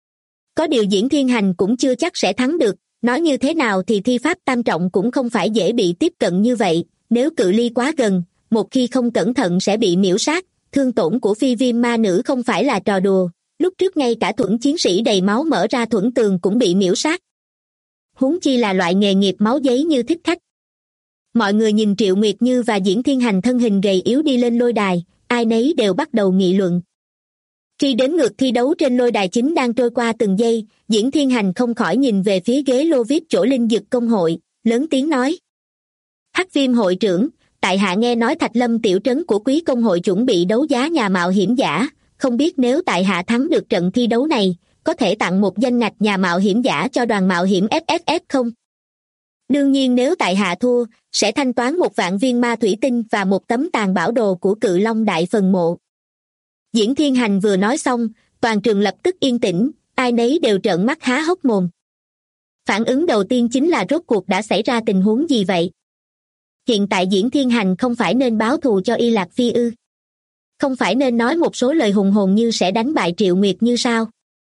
Có điều Diễn Thiên Hành cũng chưa chắc sẽ thắng được, nói như thế nào thì thi pháp tam trọng cũng không phải dễ bị tiếp cận như vậy, nếu cự ly quá gần, một khi không cẩn thận sẽ bị miễu sát, thương tổn của Phi Viêm Ma Nữ không phải là trò đùa, lúc trước ngay cả thuẫn chiến sĩ đầy máu mở ra thuẫn tường cũng bị miễu sát. Huống chi là loại nghề nghiệp máu giấy như thích khách. Mọi người nhìn Triệu Nguyệt Như và Diễn Thiên Hành thân hình gầy yếu đi lên lôi đài, ai nấy đều bắt đầu nghị luận. Khi đếm ngược thi đấu trên lôi đài chính đang trôi qua từng giây, Diễn Thiên Hành không khỏi nhìn về phía ghế lô VIP chỗ linh dực công hội, lớn tiếng nói. Hắc Viêm hội trưởng, tại hạ nghe nói Thạch Lâm tiểu trấn của quý công hội chuẩn bị đấu giá nhà mạo hiểm giả, không biết nếu tại hạ thắng được trận thi đấu này, có thể tặng một danh ngạch nhà mạo hiểm giả cho đoàn mạo hiểm FFF không? Đương nhiên nếu tại hạ thua, sẽ thanh toán 1.000 viên ma thủy tinh và một tấm tàn bảo đồ của Cự Long Đại phần mộ. Diễn Thiên Hành vừa nói xong, toàn trường lập tức yên tĩnh, ai nấy đều trợn mắt há hốc mồm. Phản ứng đầu tiên chính là rốt cuộc đã xảy ra tình huống gì vậy? Hiện tại Diễn Thiên Hành không phải nên báo thù cho Y Lạc Phi ư? Không phải nên nói một số lời hùng hồn như sẽ đánh bại Triệu Nguyệt Như sao?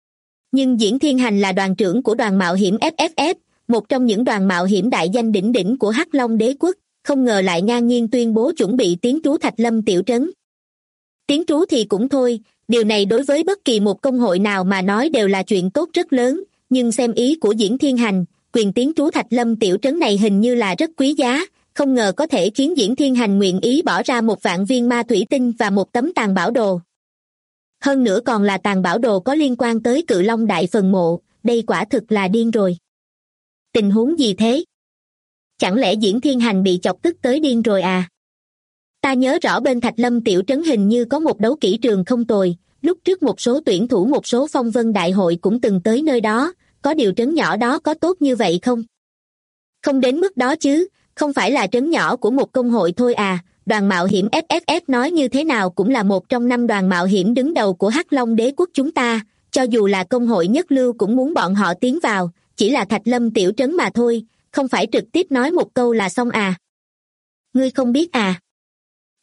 Nhưng Diễn Thiên Hành là đoàn trưởng của đoàn mạo hiểm FFF, một trong những đoàn mạo hiểm đại danh đỉnh đỉnh của Hắc Long Đế quốc, không ngờ lại ngang nhiên tuyên bố chuẩn bị tiến trú Thạch Lâm tiểu trấn. Tiến trú thì cũng thôi, điều này đối với bất kỳ một công hội nào mà nói đều là chuyện tốt rất lớn, nhưng xem ý của Diễn Thiên Hành, quyền tiến trú Thạch Lâm tiểu trấn này hình như là rất quý giá, không ngờ có thể khiến Diễn Thiên Hành nguyện ý bỏ ra 1.000 viên ma thủy tinh và một tấm tàn bảo đồ. Hơn nữa còn là tàn bảo đồ có liên quan tới Cự Long Đại phần mộ, đây quả thực là điên rồi. Tình huống gì thế? Chẳng lẽ Diễn Thiên Hành bị chọc tức tới điên rồi à? Ta nhớ rõ bên Thạch Lâm tiểu trấn hình như có một đấu kỹ trường không tồi, lúc trước một số tuyển thủ một số phong vân đại hội cũng từng tới nơi đó, có điều trấn nhỏ đó có tốt như vậy không? Không đến mức đó chứ, không phải là trấn nhỏ của một công hội thôi à, đoàn mạo hiểm FFF nói như thế nào cũng là một trong 5 đoàn mạo hiểm đứng đầu của Hắc Long Đế quốc chúng ta, cho dù là công hội nhất lưu cũng muốn bọn họ tiến vào, chỉ là Thạch Lâm tiểu trấn mà thôi, không phải trực tiếp nói một câu là xong à? Ngươi không biết à?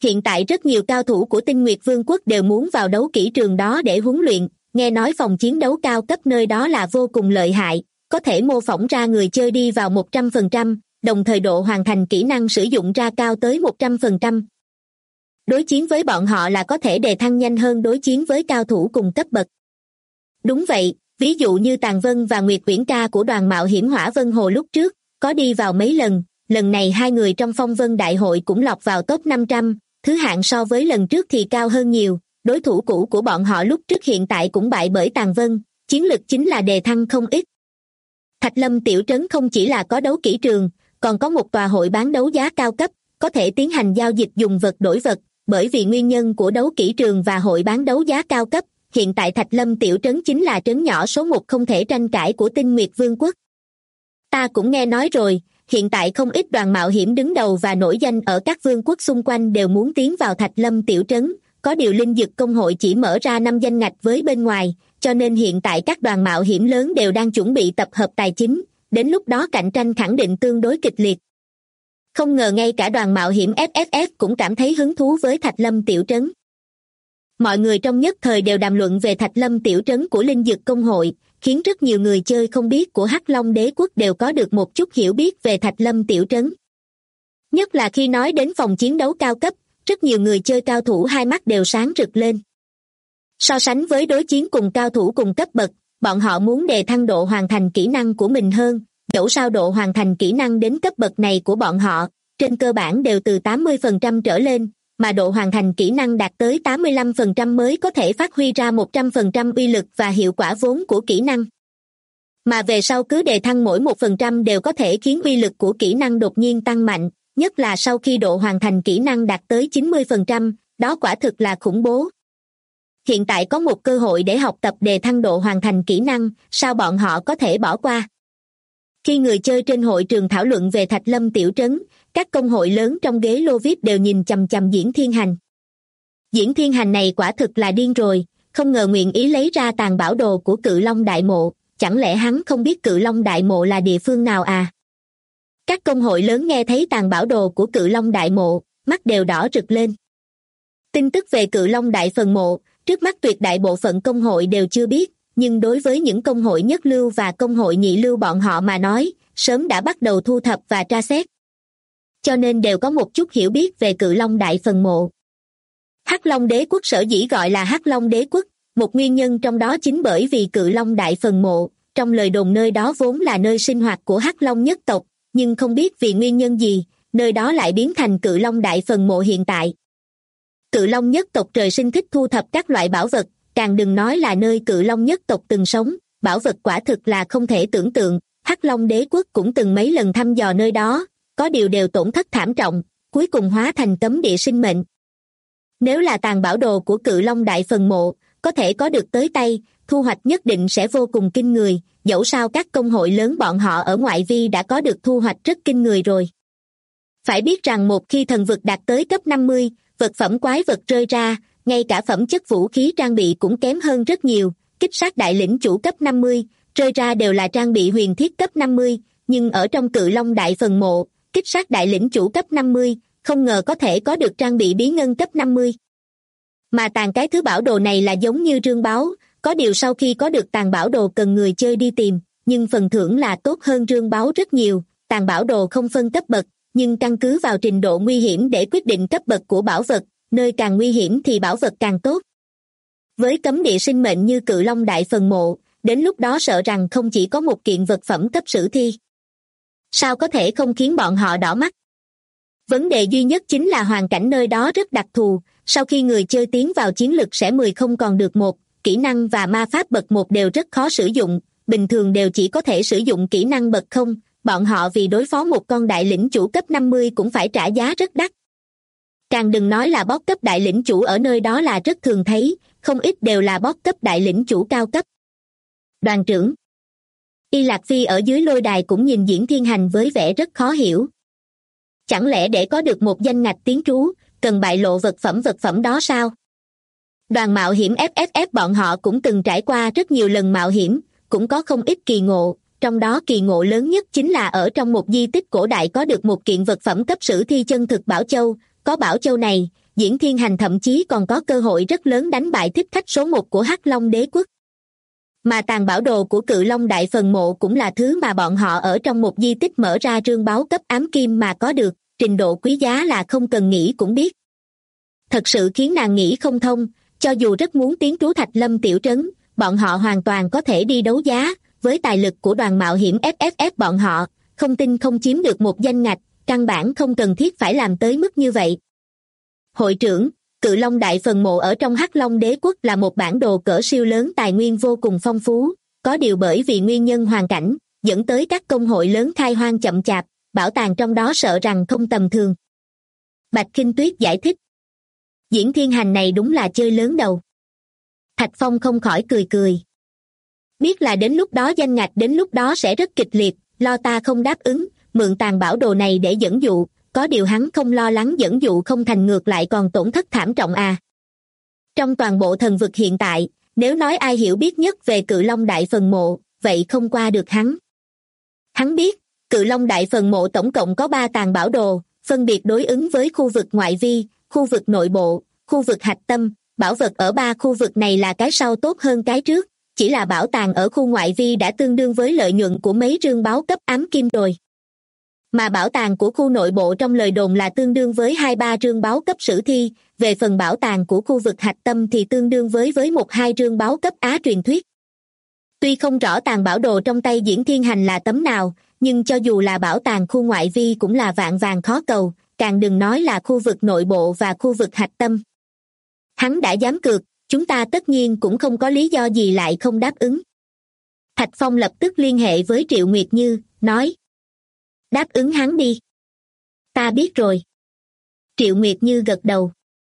Hiện tại rất nhiều cao thủ của Tinh Nguyệt Vương quốc đều muốn vào đấu kỹ trường đó để huấn luyện, nghe nói phòng chiến đấu cao cấp nơi đó là vô cùng lợi hại, có thể mô phỏng ra người chơi đi vào 100%, đồng thời độ hoàn thành kỹ năng sử dụng ra cao tới 100%. Đối chiến với bọn họ là có thể đề thăng nhanh hơn đối chiến với cao thủ cùng cấp bậc. Đúng vậy, ví dụ như Tàn Vân và Nguyệt Uyển Ca của đoàn mạo hiểm Hỏa Vân Hồ lúc trước, có đi vào mấy lần, lần này hai người trong Phong Vân Đại hội cũng lọt vào top 500, thứ hạng so với lần trước thì cao hơn nhiều, đối thủ cũ của bọn họ lúc trước hiện tại cũng bại bởi Tàn Vân, chiến lực chính là đề thăng không ít. Thạch Lâm tiểu trấn không chỉ là có đấu kỹ trường, còn có một tòa hội bán đấu giá cao cấp, có thể tiến hành giao dịch dùng vật đổi vật, bởi vì nguyên nhân của đấu kỹ trường và hội bán đấu giá cao cấp, hiện tại Thạch Lâm tiểu trấn chính là trấn nhỏ số 1 không thể tranh cãi của Tinh Nguyệt Vương quốc. Ta cũng nghe nói rồi, hiện tại không ít đoàn mạo hiểm đứng đầu và nổi danh ở các vương quốc xung quanh đều muốn tiến vào Thạch Lâm tiểu trấn, có điều linh dực công hội chỉ mở ra 5 danh ngạch với bên ngoài, cho nên hiện tại các đoàn mạo hiểm lớn đều đang chuẩn bị tập hợp tài chính, đến lúc đó cạnh tranh khẳng định tương đối kịch liệt. Không ngờ ngay cả đoàn mạo hiểm FFF cũng cảm thấy hứng thú với Thạch Lâm tiểu trấn. Mọi người trong nhất thời đều đàm luận về Thạch Lâm tiểu trấn của linh dực công hội, khiến rất nhiều người chơi không biết của Hắc Long đế quốc đều có được một chút hiểu biết về Thạch Lâm tiểu trấn. Nhất là khi nói đến phòng chiến đấu cao cấp, rất nhiều người chơi cao thủ hai mắt đều sáng rực lên. So sánh với đối chiến cùng cao thủ cùng cấp bậc, bọn họ muốn đề thăng độ hoàn thành kỹ năng của mình hơn, dẫu sao độ hoàn thành kỹ năng đến cấp bậc này của bọn họ, trên cơ bản đều từ 80% trở lên, mà độ hoàn thành kỹ năng đạt tới 85% mới có thể phát huy ra 100% uy lực và hiệu quả vốn của kỹ năng. Mà về sau cứ đề thăng mỗi 1% đều có thể khiến uy lực của kỹ năng đột nhiên tăng mạnh, nhất là sau khi độ hoàn thành kỹ năng đạt tới 90%, đó quả thực là khủng bố. Hiện tại có một cơ hội để học tập đề thăng độ hoàn thành kỹ năng, sao bọn họ có thể bỏ qua? Khi người chơi trên hội trường thảo luận về Thạch Lâm tiểu trấn, các công hội lớn trong ghế lô VIP đều nhìn chằm chằm Diễn Thiên Hành. Diễn Thiên Hành này quả thực là điên rồi, không ngờ nguyện ý lấy ra tàn bảo đồ của Cự Long Đại Mộ, chẳng lẽ hắn không biết Cự Long Đại Mộ là địa phương nào à? Các công hội lớn nghe thấy tàn bảo đồ của Cự Long Đại Mộ, mắt đều đỏ rực lên. Tin tức về Cự Long Đại Phần Mộ, trước mắt tuyệt đại bộ phận công hội đều chưa biết, nhưng đối với những công hội nhất lưu và công hội nhị lưu bọn họ mà nói, sớm đã bắt đầu thu thập và tra xét. Cho nên đều có một chút hiểu biết về Cự Long Đại Phần Mộ. Hắc Long đế quốc sở dĩ gọi là Hắc Long đế quốc, một nguyên nhân trong đó chính bởi vì Cự Long Đại Phần Mộ, trong lời đồn nơi đó vốn là nơi sinh hoạt của Hắc Long nhất tộc, nhưng không biết vì nguyên nhân gì, nơi đó lại biến thành Cự Long Đại Phần Mộ hiện tại. Cự Long nhất tộc trời sinh thích thu thập các loại bảo vật, càng đừng nói là nơi Cự Long nhất tộc từng sống, bảo vật quả thực là không thể tưởng tượng. Hắc Long đế quốc cũng từng mấy lần thăm dò nơi đó, có điều đều tổn thất thảm trọng, cuối cùng hóa thành cấm địa sinh mệnh. Nếu là tàn bảo đồ của Cự Long Đại Phần Mộ, có thể có được tới tay, thu hoạch nhất định sẽ vô cùng kinh người, dẫu sao các công hội lớn bọn họ ở ngoại vi đã có được thu hoạch rất kinh người rồi. Phải biết rằng một khi thần vực đạt tới cấp 50, vật phẩm quái vật rơi ra, ngay cả phẩm chất vũ khí trang bị cũng kém hơn rất nhiều, kích sát đại lĩnh chủ cấp 50, rơi ra đều là trang bị huyền thiết cấp 50, nhưng ở trong Cự Long Đại Phần Mộ, kích sát đại lĩnh chủ cấp 50, không ngờ có thể có được trang bị bí ngân cấp 50. Mà tàn cái thứ bảo đồ này là giống như rương báo, có điều sau khi có được tàn bảo đồ cần người chơi đi tìm, nhưng phần thưởng là tốt hơn rương báo rất nhiều. Tàn bảo đồ không phân cấp bậc, nhưng căn cứ vào trình độ nguy hiểm để quyết định cấp bậc của bảo vật, nơi càng nguy hiểm thì bảo vật càng tốt. Với cấm địa sinh mệnh như Cự Long Đại Phần Mộ, đến lúc đó sợ rằng không chỉ có một kiện vật phẩm cấp sử thi. Sao có thể không khiến bọn họ đỏ mắt? Vấn đề duy nhất chính là hoàn cảnh nơi đó rất đặc thù, sau khi người chơi tiến vào chiến lực sẽ 10 không còn được 1, kỹ năng và ma pháp bậc 1 đều rất khó sử dụng, bình thường đều chỉ có thể sử dụng kỹ năng bậc 0, bọn họ vì đối phó một con đại lĩnh chủ cấp 50 cũng phải trả giá rất đắt. Càng đừng nói là boss cấp đại lĩnh chủ ở nơi đó là rất thường thấy, không ít đều là boss cấp đại lĩnh chủ cao cấp. Đoàn trưởng Y Lạc Phi ở dưới lôi đài cũng nhìn Diễn Thiên Hành với vẻ rất khó hiểu. Chẳng lẽ để có được một danh ngạch tiến trú, cần bại lộ vật phẩm đó sao? Đoàn mạo hiểm FFF bọn họ cũng từng trải qua rất nhiều lần mạo hiểm, cũng có không ít kỳ ngộ, trong đó kỳ ngộ lớn nhất chính là ở trong một di tích cổ đại có được một kiện vật phẩm cấp sử thi chân thực Bảo Châu, có Bảo Châu này, Diễn Thiên Hành thậm chí còn có cơ hội rất lớn đánh bại thích khách số 1 của Hắc Long Đế Quốc. Mà tàn bảo đồ của Cự Long Đại Phần Mộ cũng là thứ mà bọn họ ở trong một di tích mở ra rương báo cấp ám kim mà có được, trình độ quý giá là không cần nghĩ cũng biết. Thật sự khiến nàng nghĩ không thông, cho dù rất muốn tiến trú Thạch Lâm tiểu trấn, bọn họ hoàn toàn có thể đi đấu giá, với tài lực của đoàn mạo hiểm FFF bọn họ, không tin không chiếm được một danh ngạch, căn bản không cần thiết phải làm tới mức như vậy. Hội trưởng, Cự Long Đại Phần Mộ ở trong Hắc Long Đế Quốc là một bản đồ cỡ siêu lớn, tài nguyên vô cùng phong phú, có điều bởi vì nguyên nhân hoàn cảnh, dẫn tới các công hội lớn khai hoang chậm chạp, bảo tàng trong đó sợ rằng không tầm thường. Bạch Khinh Tuyết giải thích. Diễn Thiên Hành này đúng là chơi lớn đầu. Thạch Phong không khỏi cười cười. Biết là đến lúc đó danh ngạch đến lúc đó sẽ rất kịch liệt, lo ta không đáp ứng, mượn tàn bảo đồ này để dẫn dụ, có điều hắn không lo lắng dẫn dụ không thành ngược lại còn tổn thất thảm trọng à. Trong toàn bộ thần vực hiện tại, nếu nói ai hiểu biết nhất về Cự Long Đại Phần Mộ, vậy không qua được hắn. Hắn biết, Cự Long Đại Phần Mộ tổng cộng có 3 tàn bảo đồ, phân biệt đối ứng với khu vực ngoại vi, khu vực nội bộ, khu vực hạch tâm. Bảo vật ở 3 khu vực này là cái sau tốt hơn cái trước, chỉ là bảo tàng ở khu ngoại vi đã tương đương với lợi nhuận của mấy rương báo cấp ám kim rồi. Mà bảo tàng của khu nội bộ trong lời đồn là tương đương với 2-3 rương báo cấp sử thi, về phần bảo tàng của khu vực hạch tâm thì tương đương với 1-2 rương báo cấp Á truyền thuyết. Tuy không rõ tàng bảo đồ trong tay Diễn Thiên Hành là tấm nào, nhưng cho dù là bảo tàng khu ngoại vi cũng là vạn vàng khó cầu, càng đừng nói là khu vực nội bộ và khu vực hạch tâm. Hắn đã dám cược, chúng ta tất nhiên cũng không có lý do gì lại không đáp ứng. Thạch Phong lập tức liên hệ với Triệu Nguyệt Như, nói. Đáp ứng hắn đi. Ta biết rồi. Triệu Nguyệt Như gật đầu.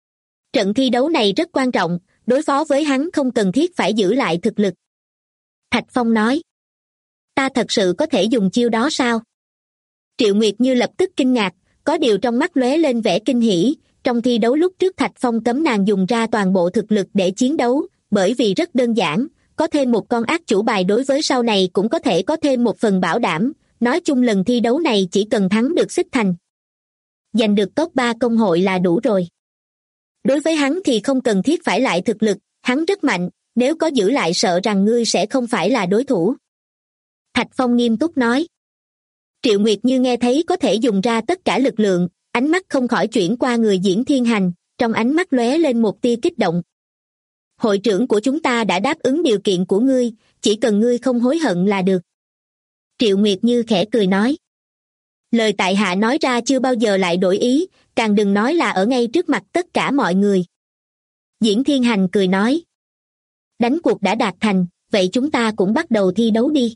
Trận thi đấu này rất quan trọng, đối phó với hắn không cần thiết phải giữ lại thực lực. Thạch Phong nói. Ta thật sự có thể dùng chiêu đó sao? Triệu Nguyệt Như lập tức kinh ngạc, có điều trong mắt lóe lên vẻ kinh hỉ. Trong thi đấu lúc trước Thạch Phong cấm nàng dùng ra toàn bộ thực lực để chiến đấu, bởi vì rất đơn giản, có thêm một con ác chủ bài đối với sau này cũng có thể có thêm một phần bảo đảm, nói chung lần thi đấu này chỉ cần thắng được Xích Thành. Giành được top 3 công hội là đủ rồi. Đối với hắn thì không cần thiết phải lại thực lực, hắn rất mạnh, nếu có giữ lại sợ rằng ngươi sẽ không phải là đối thủ. Thạch Phong nghiêm túc nói. Triệu Nguyệt Như nghe thấy có thể dùng ra tất cả lực lượng, ánh mắt không khỏi chuyển qua người Diễn Thiên Hành, trong ánh mắt lóe lên một tia kích động. Hội trưởng của chúng ta đã đáp ứng điều kiện của ngươi, chỉ cần ngươi không hối hận là được. Triệu Nguyệt Như khẽ cười nói. Lời tại hạ nói ra chưa bao giờ lại đổi ý, càng đừng nói là ở ngay trước mặt tất cả mọi người. Diễn Thiên Hành cười nói. Đánh cuộc đã đạt thành, vậy chúng ta cũng bắt đầu thi đấu đi.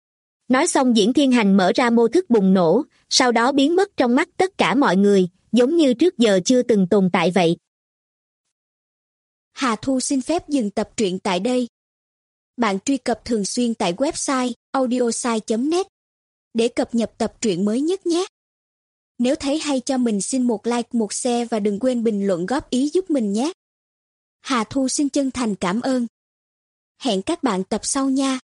Nói xong Diễn Thiên Hành mở ra mô thức bùng nổ, sau đó biến mất trong mắt tất cả mọi người, giống như trước giờ chưa từng tồn tại vậy. Hà Thu xin phép dừng tập truyện tại đây. Bạn truy cập thường xuyên tại website audiosai.net để cập nhật tập truyện mới nhất nhé. Nếu thấy hay cho mình xin một like, một share và đừng quên bình luận góp ý giúp mình nhé. Hà Thu xin chân thành cảm ơn. Hẹn các bạn tập sau nha.